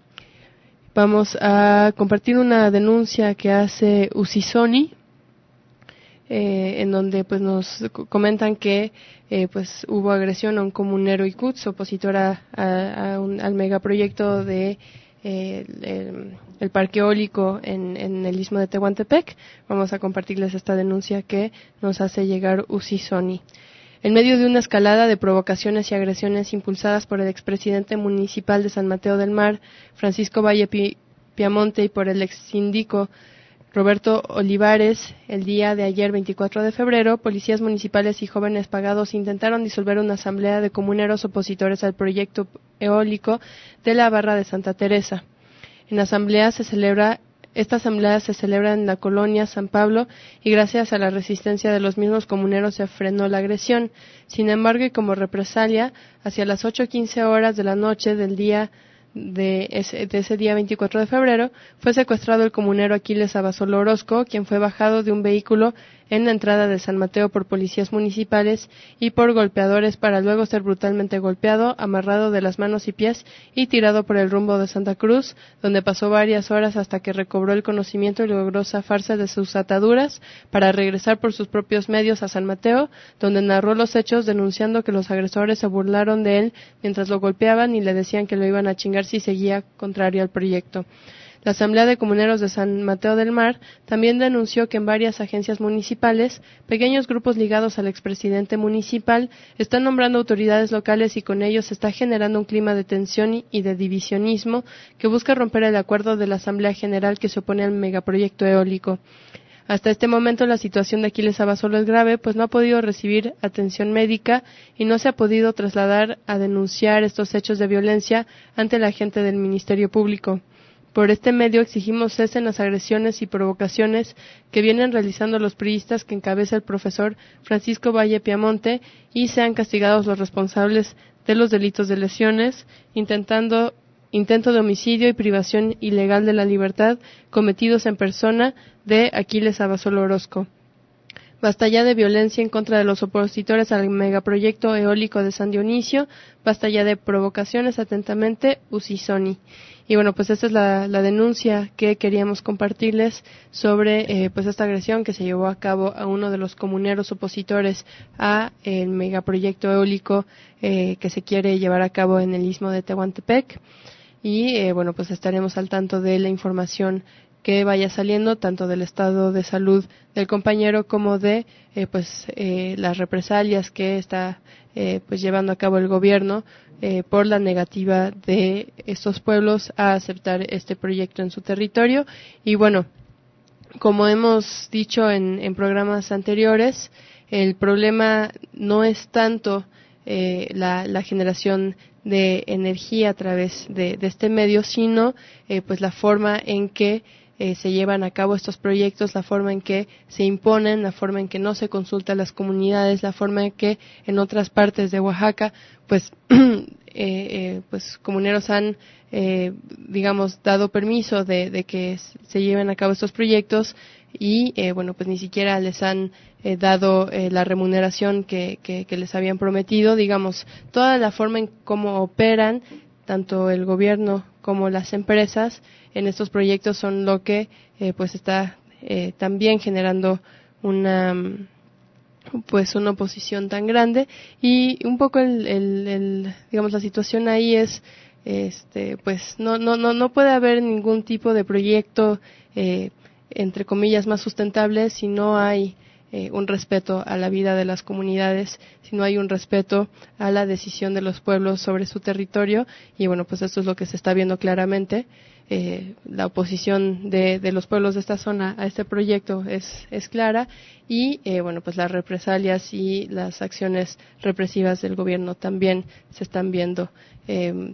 Vamos a compartir una denuncia que hace Usisoni, Eh, en donde pues nos comentan que eh, pues hubo agresión a un comunero Icutz, opositor a, a, a un, al megaproyecto de eh, el, el parque eólico en, en el istmo de Tehuantepec. Vamos a compartirles esta denuncia que nos hace llegar Usisoni. En medio de una escalada de provocaciones y agresiones impulsadas por el expresidente municipal de San Mateo del Mar, Francisco Valle Pi, Piamonte, y por el exsíndico Roberto Olivares, el día de ayer, veinticuatro de febrero, policías municipales y jóvenes pagados intentaron disolver una asamblea de comuneros opositores al proyecto eólico de la Barra de Santa Teresa. En la asamblea se celebra, esta asamblea se celebra en la colonia San Pablo y gracias a la resistencia de los mismos comuneros se frenó la agresión. Sin embargo, y como represalia, hacia las ocho quince horas de la noche del día De ese, de ese día veinticuatro de febrero, fue secuestrado el comunero Aquiles Abasolo Orozco, quien fue bajado de un vehículo en la entrada de San Mateo por policías municipales y por golpeadores para luego ser brutalmente golpeado, amarrado de las manos y pies y tirado por el rumbo de Santa Cruz, donde pasó varias horas hasta que recobró el conocimiento y logró zafarse de sus ataduras para regresar por sus propios medios a San Mateo, donde narró los hechos denunciando que los agresores se burlaron de él mientras lo golpeaban y le decían que lo iban a chingar si seguía contrario al proyecto. La Asamblea de Comuneros de San Mateo del Mar también denunció que en varias agencias municipales, pequeños grupos ligados al expresidente municipal están nombrando autoridades locales y con ellos se está generando un clima de tensión y de divisionismo que busca romper el acuerdo de la Asamblea General que se opone al megaproyecto eólico. Hasta este momento la situación de Aquiles Abasolo es grave, pues no ha podido recibir atención médica y no se ha podido trasladar a denunciar estos hechos de violencia ante la gente del Ministerio Público. Por este medio exigimos cesen las agresiones y provocaciones que vienen realizando los priistas que encabeza el profesor Francisco Valle Piamonte y sean castigados los responsables de los delitos de lesiones, intentando intento de homicidio y privación ilegal de la libertad cometidos en persona de Aquiles Abasolo Orozco. Basta ya de violencia en contra de los opositores al megaproyecto eólico de San Dionisio, basta ya de provocaciones, atentamente, Usisoni. Y bueno, pues esta es la, la denuncia que queríamos compartirles sobre eh, pues esta agresión que se llevó a cabo a uno de los comuneros opositores a el megaproyecto eólico eh, que se quiere llevar a cabo en el istmo de Tehuantepec. Y eh, bueno, pues estaremos al tanto de la información que vaya saliendo, tanto del estado de salud del compañero como de eh, pues eh, las represalias que está eh, pues llevando a cabo el gobierno eh, por la negativa de estos pueblos a aceptar este proyecto en su territorio. Y bueno, como hemos dicho en, en programas anteriores, el problema no es tanto eh, la, la generación de energía a través de, de este medio, sino eh, pues la forma en que Eh, se llevan a cabo estos proyectos, la forma en que se imponen, la forma en que no se consulta a las comunidades, la forma en que en otras partes de Oaxaca, pues, eh, eh, pues comuneros han, eh, digamos, dado permiso de, de que se lleven a cabo estos proyectos y, eh, bueno, pues ni siquiera les han eh, dado eh, la remuneración que, que, que les habían prometido, digamos, toda la forma en cómo operan tanto el gobierno como las empresas en estos proyectos son lo que eh, pues está eh, también generando una pues una oposición tan grande y un poco el, el, el digamos la situación ahí es este pues no no no no puede haber ningún tipo de proyecto eh, entre comillas más sustentable si no hay Eh, un respeto a la vida de las comunidades, si no hay un respeto a la decisión de los pueblos sobre su territorio y bueno, pues esto es lo que se está viendo claramente. Eh, la oposición de, de los pueblos de esta zona a este proyecto es, es clara y eh, bueno, pues las represalias y las acciones represivas del gobierno también se están viendo. Eh,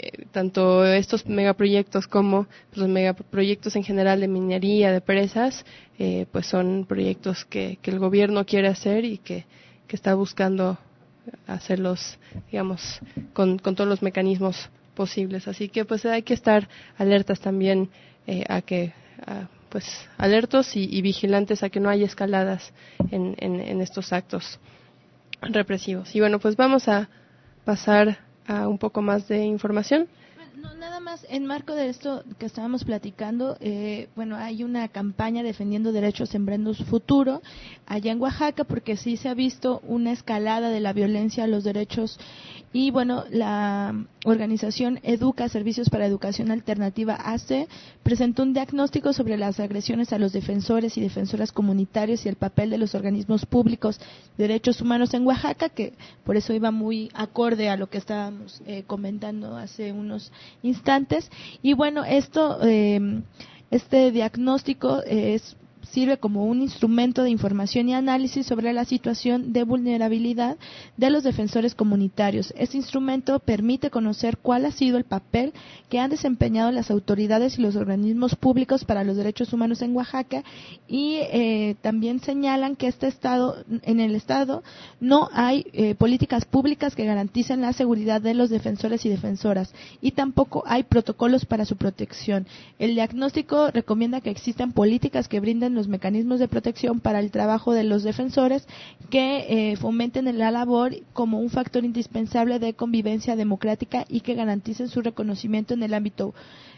tanto estos megaproyectos como pues, los megaproyectos en general de minería, de presas, eh, pues son proyectos que, que el gobierno quiere hacer y que, que está buscando hacerlos, digamos, con, con todos los mecanismos posibles. Así que pues hay que estar alertas también eh, a que, a, pues alertos y, y vigilantes a que no haya escaladas en, en, en estos actos represivos. Y bueno, pues vamos a pasar a un poco más de información. No, nada más, en marco de esto que estábamos platicando, eh, bueno, hay una campaña defendiendo derechos Sembremos Futuro allá en Oaxaca, porque sí se ha visto una escalada de la violencia a los derechos y bueno, la organización Educa, Servicios para Educación Alternativa A C, presentó un diagnóstico sobre las agresiones a los defensores y defensoras comunitarios y el papel de los organismos públicos de derechos humanos en Oaxaca, que por eso iba muy acorde a lo que estábamos eh, comentando hace unos instantes. Y bueno, esto, eh, este diagnóstico eh, es sirve como un instrumento de información y análisis sobre la situación de vulnerabilidad de los defensores comunitarios. Este instrumento permite conocer cuál ha sido el papel que han desempeñado las autoridades y los organismos públicos para los derechos humanos en Oaxaca y eh, también señalan que este estado, en el estado no hay eh, políticas públicas que garanticen la seguridad de los defensores y defensoras y tampoco hay protocolos para su protección. El diagnóstico recomienda que existan políticas que brinden los mecanismos de protección para el trabajo de los defensores que eh, fomenten la labor como un factor indispensable de convivencia democrática y que garanticen su reconocimiento en el ámbito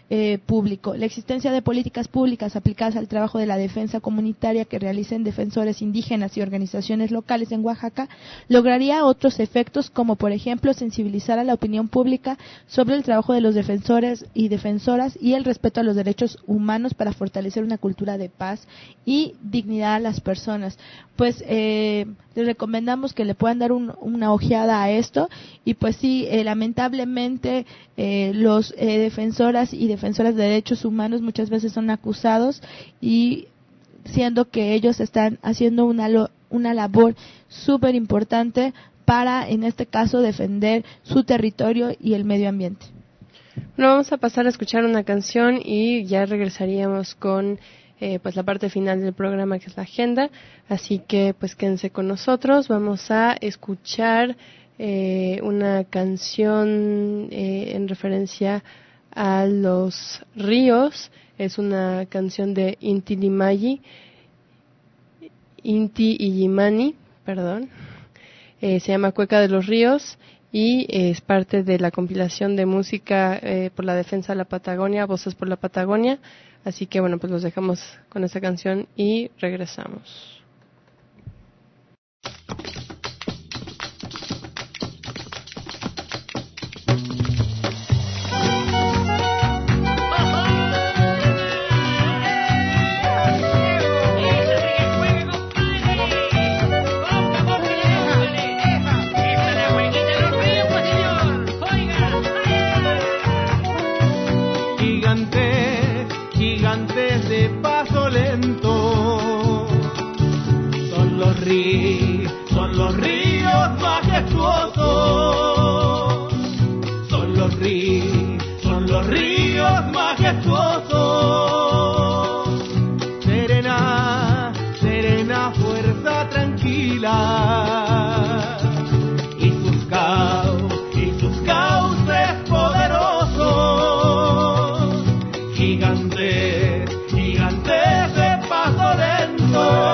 eh, público. La existencia de políticas públicas aplicadas al trabajo de la defensa comunitaria que realicen defensores indígenas y organizaciones locales en Oaxaca lograría otros efectos, como por ejemplo sensibilizar a la opinión pública sobre el trabajo de los defensores y defensoras y el respeto a los derechos humanos para fortalecer una cultura de paz y dignidad a las personas. Pues eh, les recomendamos que le puedan dar un, una ojeada a esto y pues sí, eh, lamentablemente eh, los eh, defensoras y defensoras de derechos humanos muchas veces son acusados y siendo que ellos están haciendo una, lo, una labor súper importante para, en este caso, defender su territorio y el medio ambiente. Bueno, vamos a pasar a escuchar una canción y ya regresaríamos con eh, pues la parte final del programa, que es la agenda. Así que pues quédense con nosotros. Vamos a escuchar eh, una canción eh, en referencia a los ríos. Es una canción de Inti Limayi, Inti Illimani, perdón. Eh, se llama Cueca de los Ríos y eh, es parte de la compilación de música eh, por la defensa de la Patagonia, Voces por la Patagonia. Así que bueno, pues los dejamos con esta canción y regresamos. Son los ríos majestuosos, son los ríos, son los ríos majestuosos. Serena, serena fuerza tranquila y sus cauces, y sus cauces poderosos, gigantes, gigantes de paso lento.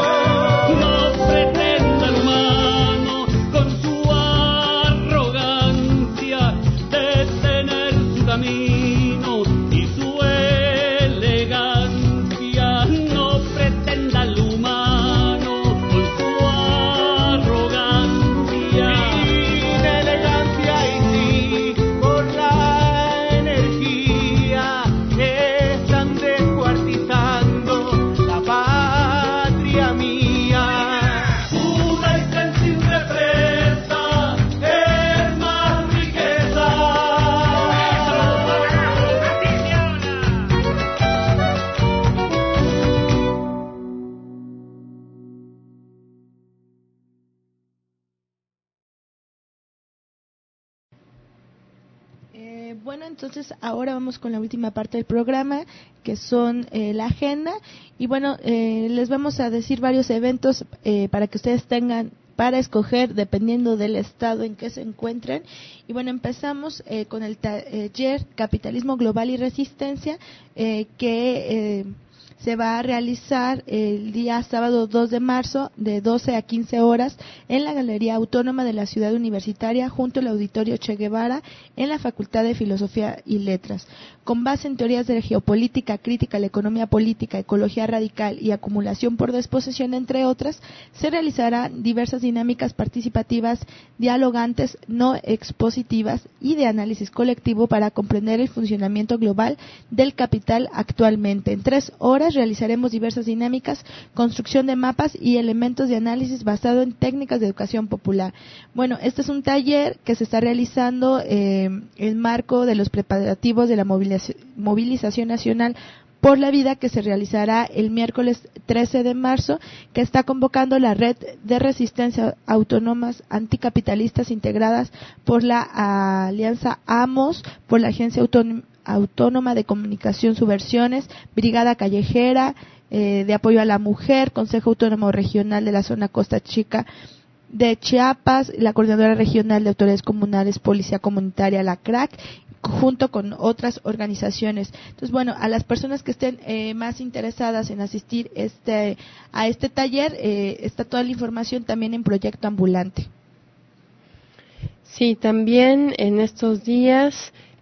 Entonces ahora vamos con la última parte del programa, que son eh, la agenda, y bueno, eh, les vamos a decir varios eventos eh, para que ustedes tengan para escoger dependiendo del estado en que se encuentren. Y bueno, empezamos eh, con el taller Capitalismo Global y Resistencia, eh, que eh, se va a realizar el día sábado dos de marzo de doce a quince horas en la Galería Autónoma de la Ciudad Universitaria junto al Auditorio Che Guevara en la Facultad de Filosofía y Letras. Con base en teorías de geopolítica, crítica a la economía política, ecología radical y acumulación por desposesión, entre otras, se realizarán diversas dinámicas participativas, dialogantes, no expositivas y de análisis colectivo para comprender el funcionamiento global del capital actualmente. En tres horas realizaremos diversas dinámicas, construcción de mapas y elementos de análisis basado en técnicas de educación popular. Bueno, este es un taller que se está realizando eh, en marco de los preparativos de la movilización, movilización nacional por la vida, que se realizará el miércoles trece de marzo, que está convocando la Red de Resistencia Autónomas Anticapitalistas integradas por la Alianza AMOS, por la Agencia Autónoma Autónoma de Comunicación Subversiones, Brigada Callejera eh, de Apoyo a la Mujer, Consejo Autónomo Regional de la Zona Costa Chica de Chiapas, la Coordinadora Regional de Autoridades Comunales, Policía Comunitaria, la C R A C, junto con otras organizaciones. Entonces, bueno, a las personas que estén eh, más interesadas en asistir este a este taller, eh, está toda la información también en Proyecto Ambulante. Sí, también en estos días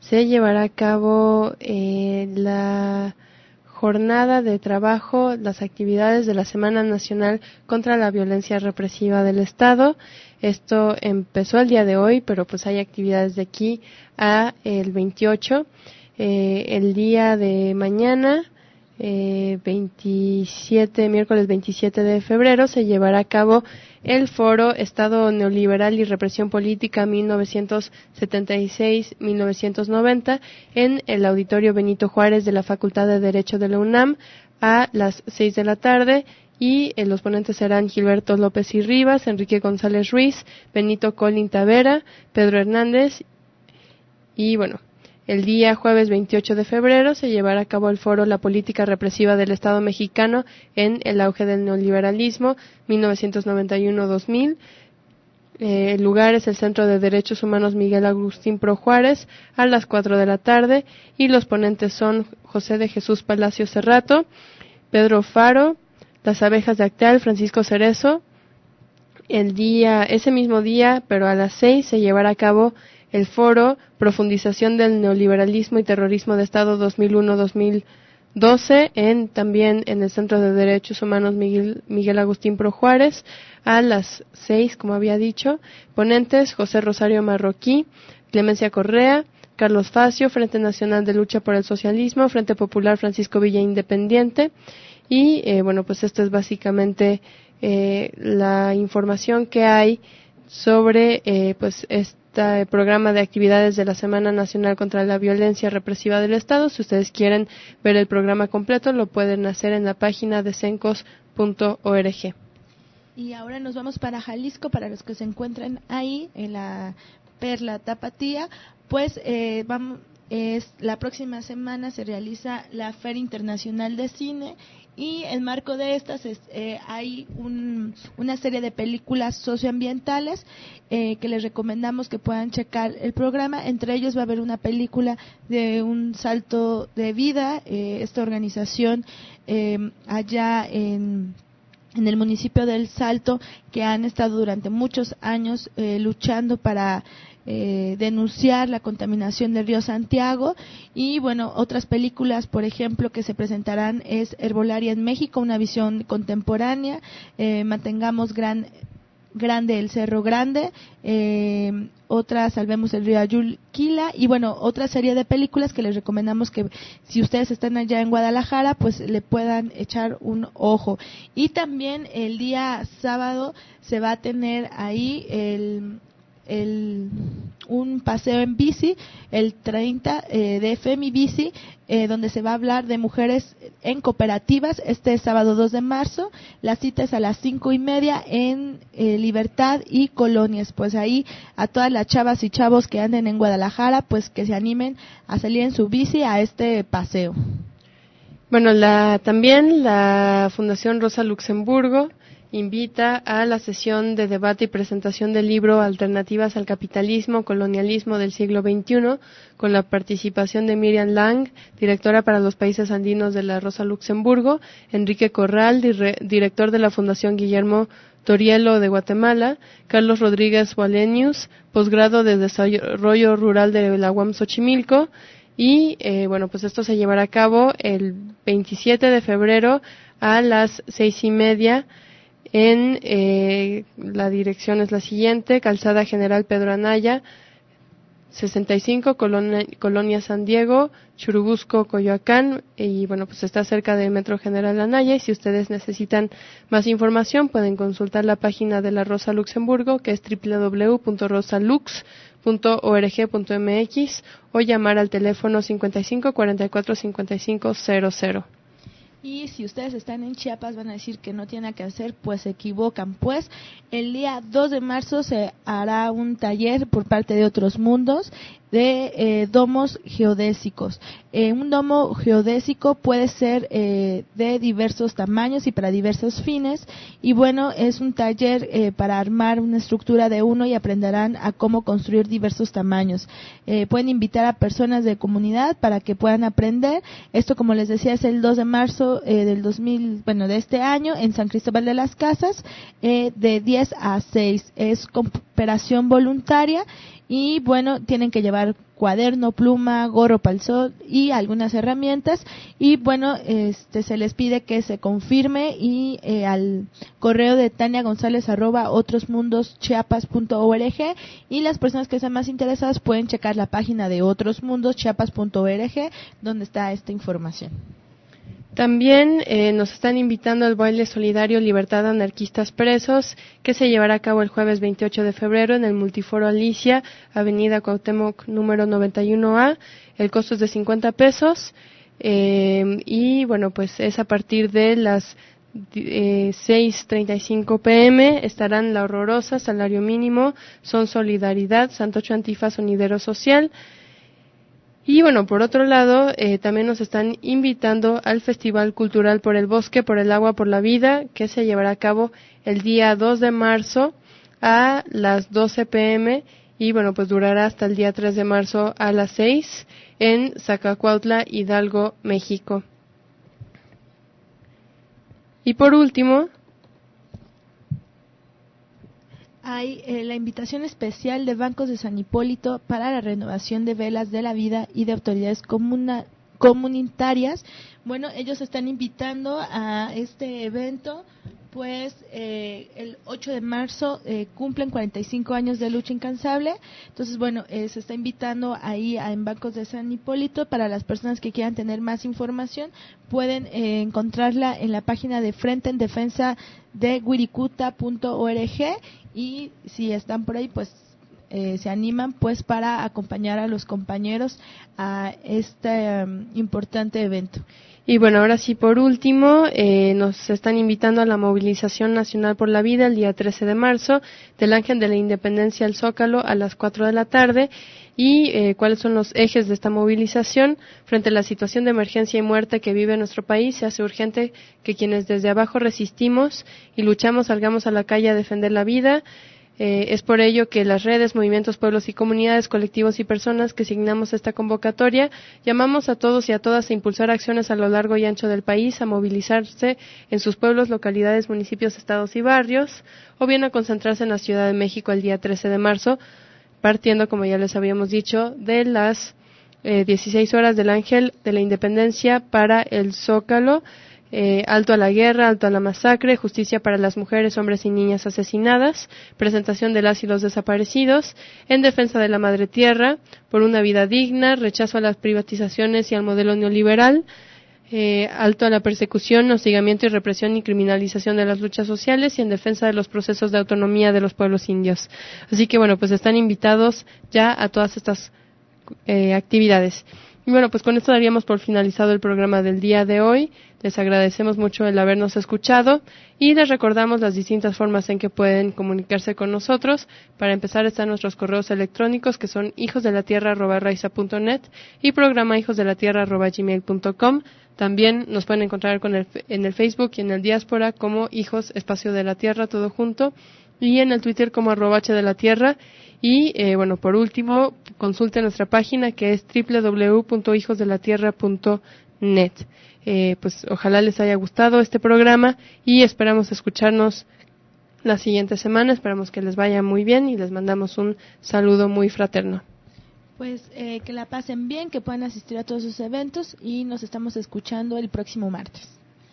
se llevará a cabo eh, la jornada de trabajo, las actividades de la Semana Nacional contra la Violencia Represiva del Estado. Esto empezó el día de hoy, pero pues hay actividades de aquí a el veintiocho. Eh, el día de mañana, eh, veintisiete, miércoles veintisiete de febrero, se llevará a cabo el foro Estado Neoliberal y Represión Política mil novecientos setenta y seis a mil novecientos noventa en el Auditorio Benito Juárez de la Facultad de Derecho de la UNAM a las seis de la tarde. Y eh, los ponentes serán Gilberto López y Rivas, Enrique González Ruiz, Benito Colín Tavera, Pedro Hernández. Y bueno, el día jueves veintiocho de febrero se llevará a cabo el foro La Política Represiva del Estado Mexicano en el auge del neoliberalismo mil novecientos noventa y uno a dos mil. Eh, el lugar es el Centro de Derechos Humanos Miguel Agustín Pro Juárez a las cuatro de la tarde. Y los ponentes son José de Jesús Palacio Cerrato, Pedro Faro, Las Abejas de Acteal, Francisco Cerezo. El día, ese mismo día, pero a las seis, se llevará a cabo el foro Profundización del Neoliberalismo y Terrorismo de Estado dos mil uno a dos mil doce, en, también en el Centro de Derechos Humanos Miguel, Miguel Agustín Pro Juárez, a las seis, como había dicho. Ponentes, José Rosario Marroquí, Clemencia Correa, Carlos Facio, Frente Nacional de Lucha por el Socialismo, Frente Popular Francisco Villa Independiente. Y eh, bueno, pues esto es básicamente eh, la información que hay sobre eh, pues este programa de actividades de la Semana Nacional contra la Violencia Represiva del Estado. Si ustedes quieren ver el programa completo, lo pueden hacer en la página de cencos punto org. Y ahora nos vamos para Jalisco, para los que se encuentran ahí en la Perla Tapatía. Pues eh, vamos, es, la próxima semana se realiza la Feria Internacional de Cine. Y en marco de estas es, eh, hay un, una serie de películas socioambientales eh, que les recomendamos que puedan checar el programa. Entre ellos va a haber una película de un salto de vida. Eh, esta organización eh, allá en, en el municipio del Salto, que han estado durante muchos años eh, luchando para Eh, denunciar la contaminación del río Santiago. Y bueno, otras películas, por ejemplo, que se presentarán es Herbolaria en México, una visión contemporánea, eh, Mantengamos gran, grande el Cerro Grande, eh, otra Salvemos el río Ayulquila, y bueno, otra serie de películas que les recomendamos que si ustedes están allá en Guadalajara, pues le puedan echar un ojo. Y también el día sábado se va a tener ahí el El, un paseo en bici, el treinta eh, de Femibici, eh, donde se va a hablar de mujeres en cooperativas, este sábado dos de marzo. La cita es a las cinco y media en eh, Libertad y Colonias. Pues ahí a todas las chavas y chavos que anden en Guadalajara, pues que se animen a salir en su bici a este paseo. Bueno, la, también la Fundación Rosa Luxemburgo invita a la sesión de debate y presentación del libro Alternativas al Capitalismo, Colonialismo del siglo veintiuno, con la participación de Miriam Lang, directora para los países andinos de la Rosa Luxemburgo, Enrique Corral, dire- director de la Fundación Guillermo Torielo de Guatemala, Carlos Rodríguez Walenius, posgrado de Desarrollo Rural de la U A M Xochimilco. Y eh, bueno, pues esto se llevará a cabo el veintisiete de febrero a las seis y media. En eh, la dirección es la siguiente: Calzada General Pedro Anaya, sesenta y cinco, Colonia, Colonia San Diego, Churubusco, Coyoacán. Y bueno, pues está cerca del Metro General Anaya. Y si ustedes necesitan más información, pueden consultar la página de la Rosa Luxemburgo, que es doble u doble u doble u punto rosalux punto org punto m x, o llamar al teléfono cincuenta y cinco cuarenta y cuatro cincuenta y cinco cero cero. Y si ustedes están en Chiapas van a decir que no tienen nada que hacer, pues se equivocan. Pues el día dos de marzo se hará un taller por parte de Otros Mundos de eh, domos geodésicos. Eh, un domo geodésico puede ser eh, de diversos tamaños y para diversos fines. Y bueno, es un taller eh, para armar una estructura de uno y aprenderán a cómo construir diversos tamaños. Eh, pueden invitar a personas de comunidad para que puedan aprender. Esto, como les decía, es el dos de marzo eh, del dos mil, bueno, de este año en San Cristóbal de las Casas, eh, de diez a seis. Es comp- cooperación voluntaria. Y bueno, tienen que llevar cuaderno, pluma, gorro para el sol y algunas herramientas. Y bueno, este se les pide que se confirme y eh, al correo de Tania González arroba otrosmundoschiapas punto org, y las personas que están más interesadas pueden checar la página de otrosmundoschiapas punto org donde está esta información. También eh, nos están invitando al baile solidario Libertad Anarquistas Presos, que se llevará a cabo el jueves veintiocho de febrero en el Multiforo Alicia, Avenida Cuauhtémoc número noventa y uno A. El costo es de cincuenta pesos eh, y bueno, pues es a partir de las eh, seis treinta y cinco pm. Estarán La Horrorosa, Salario Mínimo, Son Solidaridad, Santocho Antifa, Sonidero Social. Y bueno, por otro lado, eh, también nos están invitando al Festival Cultural Por el Bosque, Por el Agua, Por la Vida, que se llevará a cabo el día dos de marzo a las doce pm y bueno, pues durará hasta el día tres de marzo a las seis en Zacacuautla, Hidalgo, México. Y por último, hay eh, la invitación especial de Bancos de San Hipólito para la renovación de velas de la vida y de autoridades comuna, comunitarias. Bueno, ellos están invitando a este evento, pues eh, el ocho de marzo eh, cumplen cuarenta y cinco años de lucha incansable. Entonces, bueno, eh, se está invitando ahí a, en Bancos de San Hipólito. Para las personas que quieran tener más información, pueden eh, encontrarla en la página de Frente en Defensa de Wirikuta punto org, y si están por ahí, pues eh, se animan pues para acompañar a los compañeros a este um, importante evento. Y bueno, ahora sí, por último, eh, nos están invitando a la movilización nacional por la vida el día trece de marzo, del Ángel de la Independencia al Zócalo a las cuatro de la tarde. Y eh, cuáles son los ejes de esta movilización. Frente a la situación de emergencia y muerte que vive nuestro país, se hace urgente que quienes desde abajo resistimos y luchamos salgamos a la calle a defender la vida. Eh, es por ello que las redes, movimientos, pueblos y comunidades, colectivos y personas que signamos esta convocatoria, llamamos a todos y a todas a impulsar acciones a lo largo y ancho del país, a movilizarse en sus pueblos, localidades, municipios, estados y barrios, o bien a concentrarse en la Ciudad de México el día trece de marzo, partiendo, como ya les habíamos dicho, de las eh, dieciséis horas del Ángel de la Independencia para el Zócalo. Eh, alto a la guerra, alto a la masacre, justicia para las mujeres, hombres y niñas asesinadas, presentación de las y los desaparecidos, en defensa de la madre tierra, por una vida digna, rechazo a las privatizaciones y al modelo neoliberal, eh, alto a la persecución, hostigamiento y represión y criminalización de las luchas sociales y en defensa de los procesos de autonomía de los pueblos indios. Así que bueno, pues están invitados ya a todas estas eh, actividades. Y bueno, pues con esto daríamos por finalizado el programa del día de hoy. Les agradecemos mucho el habernos escuchado y les recordamos las distintas formas en que pueden comunicarse con nosotros. Para empezar están nuestros correos electrónicos, que son hijosdelatierra arroba raiza punto net y programa hijosdelatierra arroba gmail punto com. También nos pueden encontrar con el, en el Facebook y en el Diáspora como Hijos Espacio de la Tierra, todo junto, y en el Twitter como arroba H de la Tierra. Y eh, bueno, por último, consulte nuestra página, que es doble u doble u doble u punto hijos de la tierra punto net. Eh, pues ojalá les haya gustado este programa y esperamos escucharnos la siguiente semana. Esperamos que les vaya muy bien y les mandamos un saludo muy fraterno. Pues eh, que la pasen bien, que puedan asistir a todos sus eventos y nos estamos escuchando el próximo martes.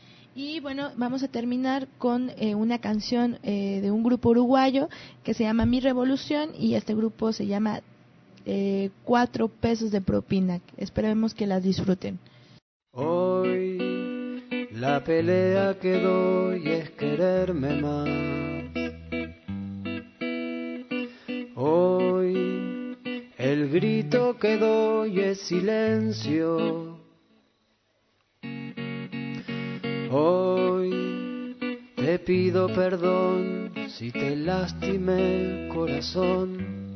Y bueno, vamos a terminar con eh, una canción eh, de un grupo uruguayo que se llama Mi Revolución, y este grupo se llama eh, Cuatro Pesos de Propina. Esperemos que las disfruten. Hoy la pelea que doy es quererme más. Hoy el grito que doy es silencio. Hoy te pido perdón si te lastimé el corazón.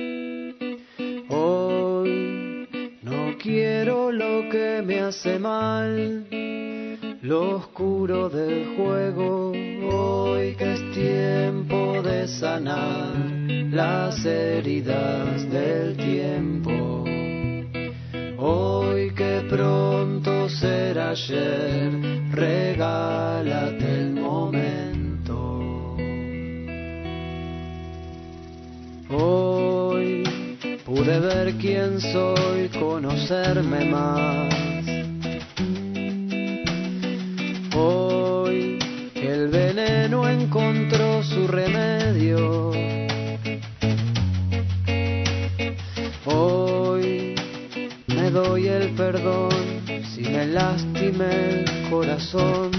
Hoy no quiero lo que me hace mal, lo oscuro del juego. Hoy que es tiempo de sanar las heridas del tiempo. Hoy que pronto será ayer, regálate el momento. de ver quién soy, conocerme más. Hoy que el veneno encontró su remedio, hoy me doy el perdón si me lastimé el corazón.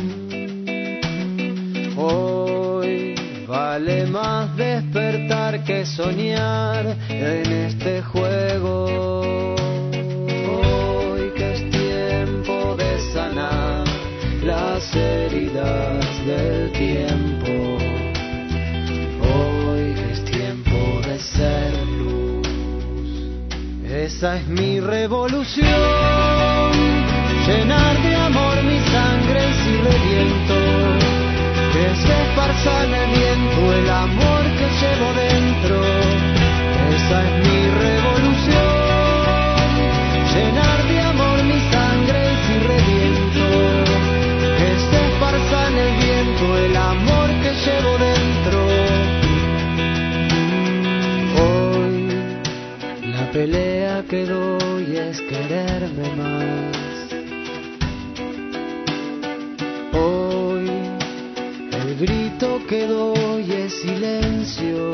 Hoy vale más despertar que soñar en este juego. Hoy que es tiempo de sanar las heridas del tiempo. Hoy que es tiempo de ser luz. Esa es mi revolución, llenar de amor mi sangre si reviento. Que se esparza en el viento el amor que llevo dentro. Esa es mi revolución, llenar de amor mi sangre si reviento. Que se esparza en el viento el amor que llevo dentro. Hoy la pelea que doy es quererme más. Hoy el grito que doy es silencio.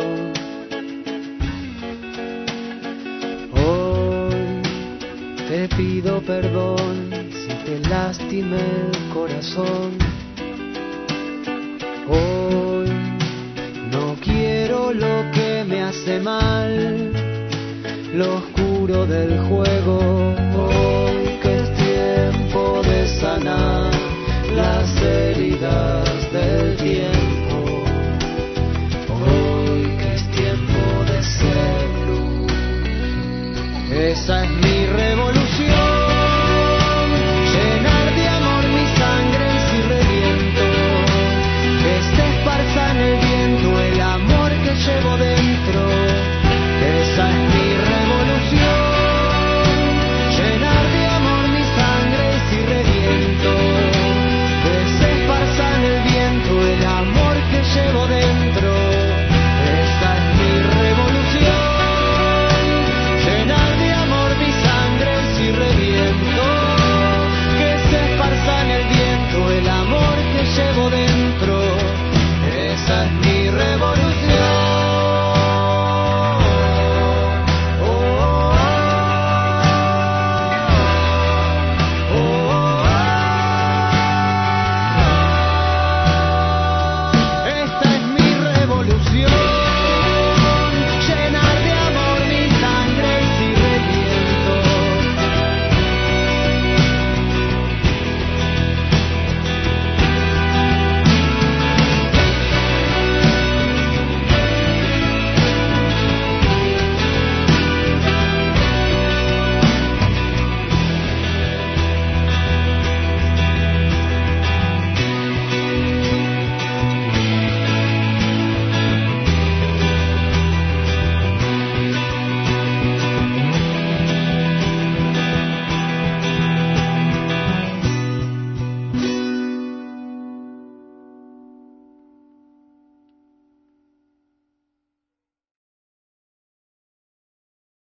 Hoy te pido perdón si te lastimé el corazón. Hoy no quiero lo que me hace mal, lo oscuro del juego. Hoy que es tiempo de sanar las heridas del tiempo. Hoy que es tiempo de ser luz. Esa es mi revolución, llenar de amor mi sangre si reviento. Que se esparza en el viento el amor que llevo dentro.